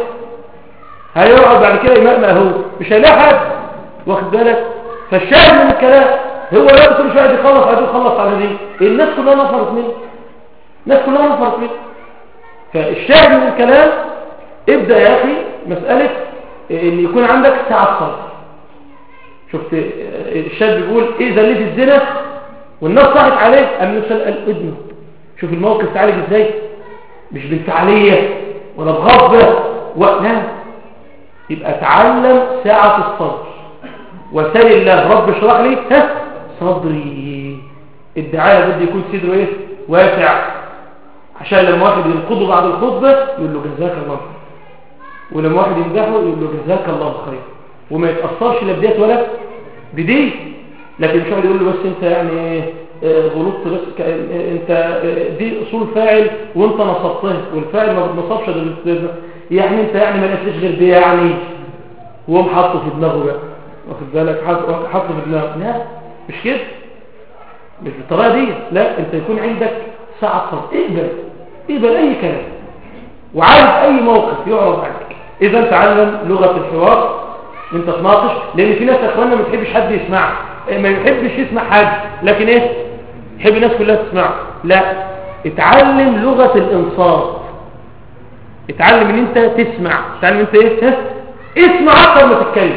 هيقعد بعد كده يمأمأ هو، مش هيلاقي حد، واخد بالك؟ فالشاهد من الكلام هو لا كل شويه يخلص على دي يخلص على دي، الناس كلها نفرت منه، الناس كلها نفرت منه. فالشاهد من الكلام ابدأ يا اخي مسألة ان يكون عندك سعة صدر. شفت الشاب بيقول ايه زليت الزنا والناس صاحت عليه، قام نفسه قال ابنه. شوف الموقف تعالج ازاي، مش بالفعالية ولا بغضبة لا، يبقى تعلم ساعة الصدر وسل الله رب اشرح لي ها صدري. الدعاء بده يكون صدره ايه واسع، عشان لما واحد ينقضه بعد الخطبة يقول له جزاك الله خير، ولما واحد يمدحه يقول له جزاك الله خير، وما يتأثرش لا بديت ولا بدي. لكن مش واحد يقول له بس انت يعني غلطت، بس انت دي اصول فاعل وانت نصبتها، والفاعل ما بتنصبش يعني انت يعني ما لقيتش غير دي يعني، وهم حطه في دماغه بقى، واخد بالك؟ حطه في دماغه. لا مش كده، مش بالطريقه دي. لا، انت يكون عندك ساعه صبر، اقبل اقبل اي كلام وعايز اي موقف يعرض عليك. اذا تعلم لغه الحوار، انت تناقش، لان في ناس يا اخوانا ما بتحبش حد يسمعها، ما يحبش يسمع حد، لكن ايه يحب الناس كلها تسمعه. لا، اتعلم لغه الانصات، اتعلم ان انت تسمع، اتعلم انت ايه ها؟ اسمع اكتر ما تتكلم،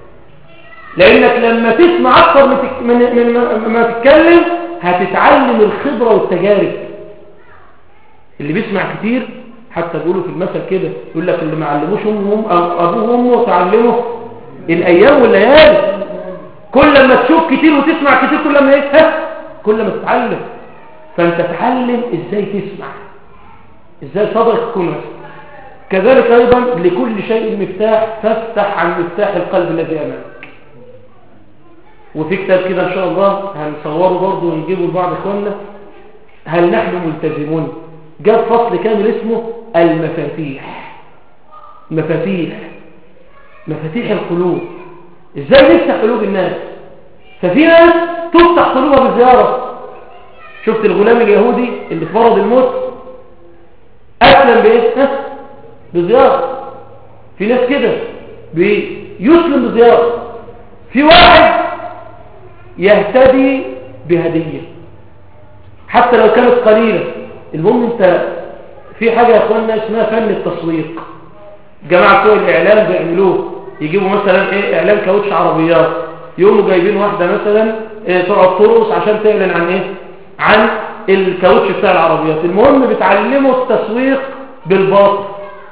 لانك لما تسمع اكتر من, من ما تتكلم هتتعلم الخبره والتجارب. اللي بيسمع كتير حتى بيقولوا في المثل كده، يقول لك اللي ما علموش امهم او ابوه وامه تعلمه الايام والليالي. كل ما تشوف كتير وتسمع كتير كل ما ايه ها كل ما تتعلم. فانت تتعلم ازاي تسمع، ازاي صدرك يكون واسع. كذلك ايضا لكل شيء مفتاح، فافتح عن مفتاح القلب الذي امامك. وفي كتاب كده ان شاء الله هنصوره برضه ونجيبه لبعض اخواننا، هل نحن ملتزمون، جاب فصل كامل اسمه المفاتيح. مفاتيح مفاتيح القلوب، ازاي نفتح قلوب الناس. ففي ناس تفتح قلوبها بالزيارة. شفت الغلام اليهودي اللي اتمرض الموت اسلم بايه؟ بزيارة. في ناس كده بيسلم بزيارة. في واحد يهتدي بهدية حتى لو كانت قليلة. المهم انت في حاجة يا اخوانا اسمها فن التسويق. جماعة بتوع الاعلام بيعملوه، يجيبوا مثلا ايه اعلان كاوتش عربيات، يقوموا جايبين واحدة مثلا إيه تقعد ترقص عشان تعلن عن ايه عن الكاوتش بتاع العربيات. المهم بتعلموا التسويق بالباطل.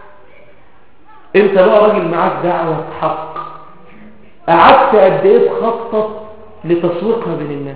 انت بقى راجل معاك دعوة حق، قعدت قد ايه تخطط لتسويقها بين الناس،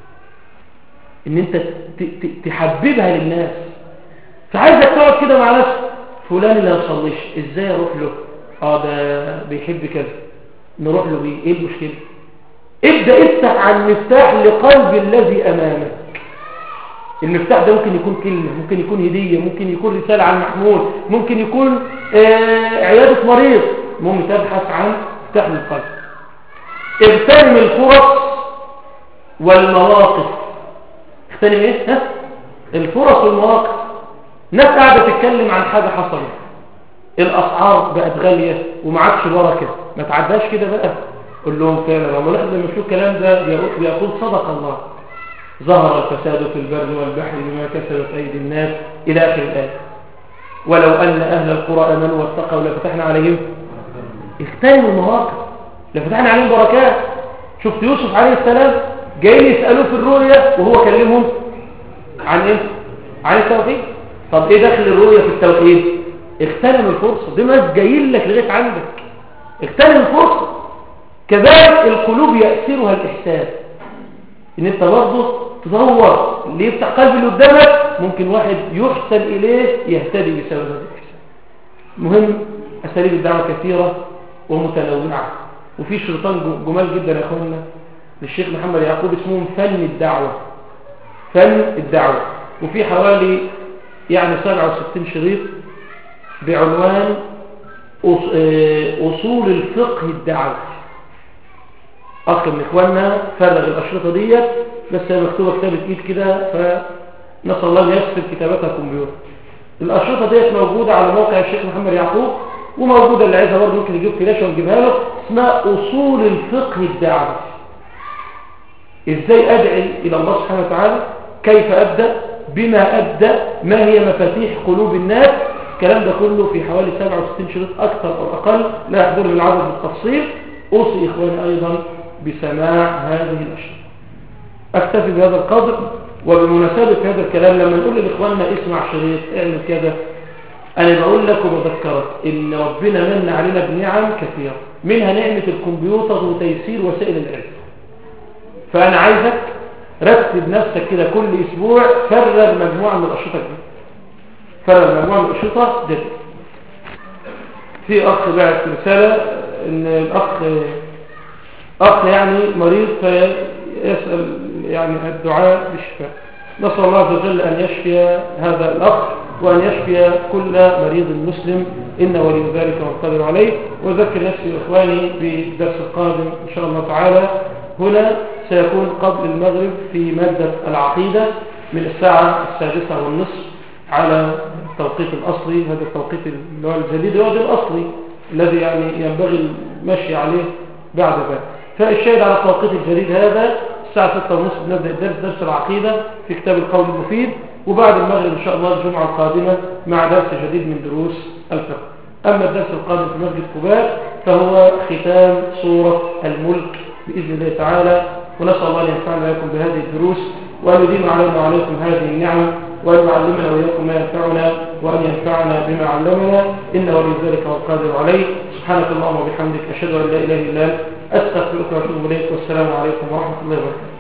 ان انت تحببها للناس. فعايزك تقعد كده مع نفسك، فلان اللي ما يصليش ازاي اروح له؟ اه ده بيحب كذا، نروح له بيه، ايه المشكله؟ ابدا افتح عن مفتاح لقلب الذي امامك. المفتاح ده ممكن يكون كلمه، ممكن يكون هديه، ممكن يكون رساله عن محمول، ممكن يكون آه عياده مريض. المهم تبحث عن مفتاح للقلب. اغتنم الفرص والمواقف. اغتنم ايه؟ ها؟ الفرص والمواقف. ناس قاعده تتكلم عن حاجه حصلت، الاسعار بقت غاليه وما عادش بركه، ما تعداش كده بقى. قول لهم فعلا لما نحن لما نشوف الكلام ده بيقول صدق الله، ظهر الفساد في البر والبحر بما كسبت ايدي الناس الى اخر الايه. ولو ان اهل القرى امنوا واتقوا لفتحنا عليهم. اغتنموا المواقف، لفتحنا عليهم بركات. شفت يوسف عليه السلام جايين يسالوه في الرؤيا وهو كلمهم عن ايه؟ عن التوحيد. طب ايه دخل الرؤيا في التوحيد؟ اغتنم الفرصه، دي ناس جايين لك لغايه عندك، اغتنم الفرصه. كذلك القلوب يأثرها الإحسان، ان انت برضه تدور اللي يفتح قلب اللي قدامك، ممكن واحد يحسن اليه يهتدي بسبب هذا الإحسان. مهم اساليب الدعوه كثيره ومتنوعه، وفي شريطان جمال جدا يا اخوانا للشيخ محمد يعقوب اسمهم فن الدعوه. فن الدعوه، وفي حوالي يعني سبعة وستين شريط بعنوان اصول الفقه الدعوي. اخ من اخواننا فرغ الاشرطه ديت، بس هي مكتوبه كتابه ايد كده، فنسال الله ان يسر كتابتها كمبيوتر. الاشرطه ديت موجوده على موقع الشيخ محمد يعقوب، وموجوده اللي عايزها برضه ممكن يجيب فلاشه ونجيبها له، اسمها اصول الفقه الدعوي. ازاي ادعي الى الله سبحانه وتعالى، كيف ابدا، بما ابدا، ما هي مفاتيح قلوب الناس. الكلام ده كله في حوالي سبعة وستين شريط اكثر او اقل، لا يحضرني العدد بالتفصيل. اوصي اخواني ايضا بسماع هذه الاشياء. اكتفي بهذا القدر. وبمناسبه هذا الكلام لما نقول لاخواننا اسمع شريط اعمل كذا، انا بقول لك وبذكرك ان ربنا من علينا بنعم كثيره، منها نعمه الكمبيوتر وتيسير وسائل العلم. فانا عايزك رتب نفسك كده كل اسبوع فرغ مجموعه من الاشرطه دي، فرغ مجموعه من الاشرطه دي. في اخ بعت رساله ان الاخ اخ يعني مريض فيسال يعني الدعاء بالشفاء. نسال الله عز وجل ان يشفي هذا الاخ وان يشفي كل مريض مسلم، انه ولي ذلك والقادر عليه. واذكر نفسي واخواني بالدرس القادم ان شاء الله تعالى. هنا سيكون قبل المغرب في ماده العقيده من الساعه السادسه والنصف على التوقيت الاصلي. هذا التوقيت اللي هو الجديد هو الاصلي الذي يعني ينبغي المشي عليه بعد ذلك. فالشاهد على التوقيت الجديد هذا الساعة ستة ونصف نبدأ الدرس، درس العقيدة في كتاب القول المفيد، وبعد المغرب إن شاء الله الجمعة القادمة مع درس جديد من دروس الفقه. أما الدرس القادم في مسجد قباء فهو ختام سورة الملك بإذن الله تعالى. ونسأل الله أن ينفعنا لكم بهذه الدروس وأن يديم علينا وعليكم هذه النعم، وأن يعلمنا وإياكم ما ينفعنا وأن ينفعنا بما علمنا، إنه ولي ذلك والقادر عليه. سبحانك اللهم وبحمدك، أشهد أن لا إله إلا أنت، أستغفرك وأتوب إليك، والسلام عليكم ورحمة الله وبركاته.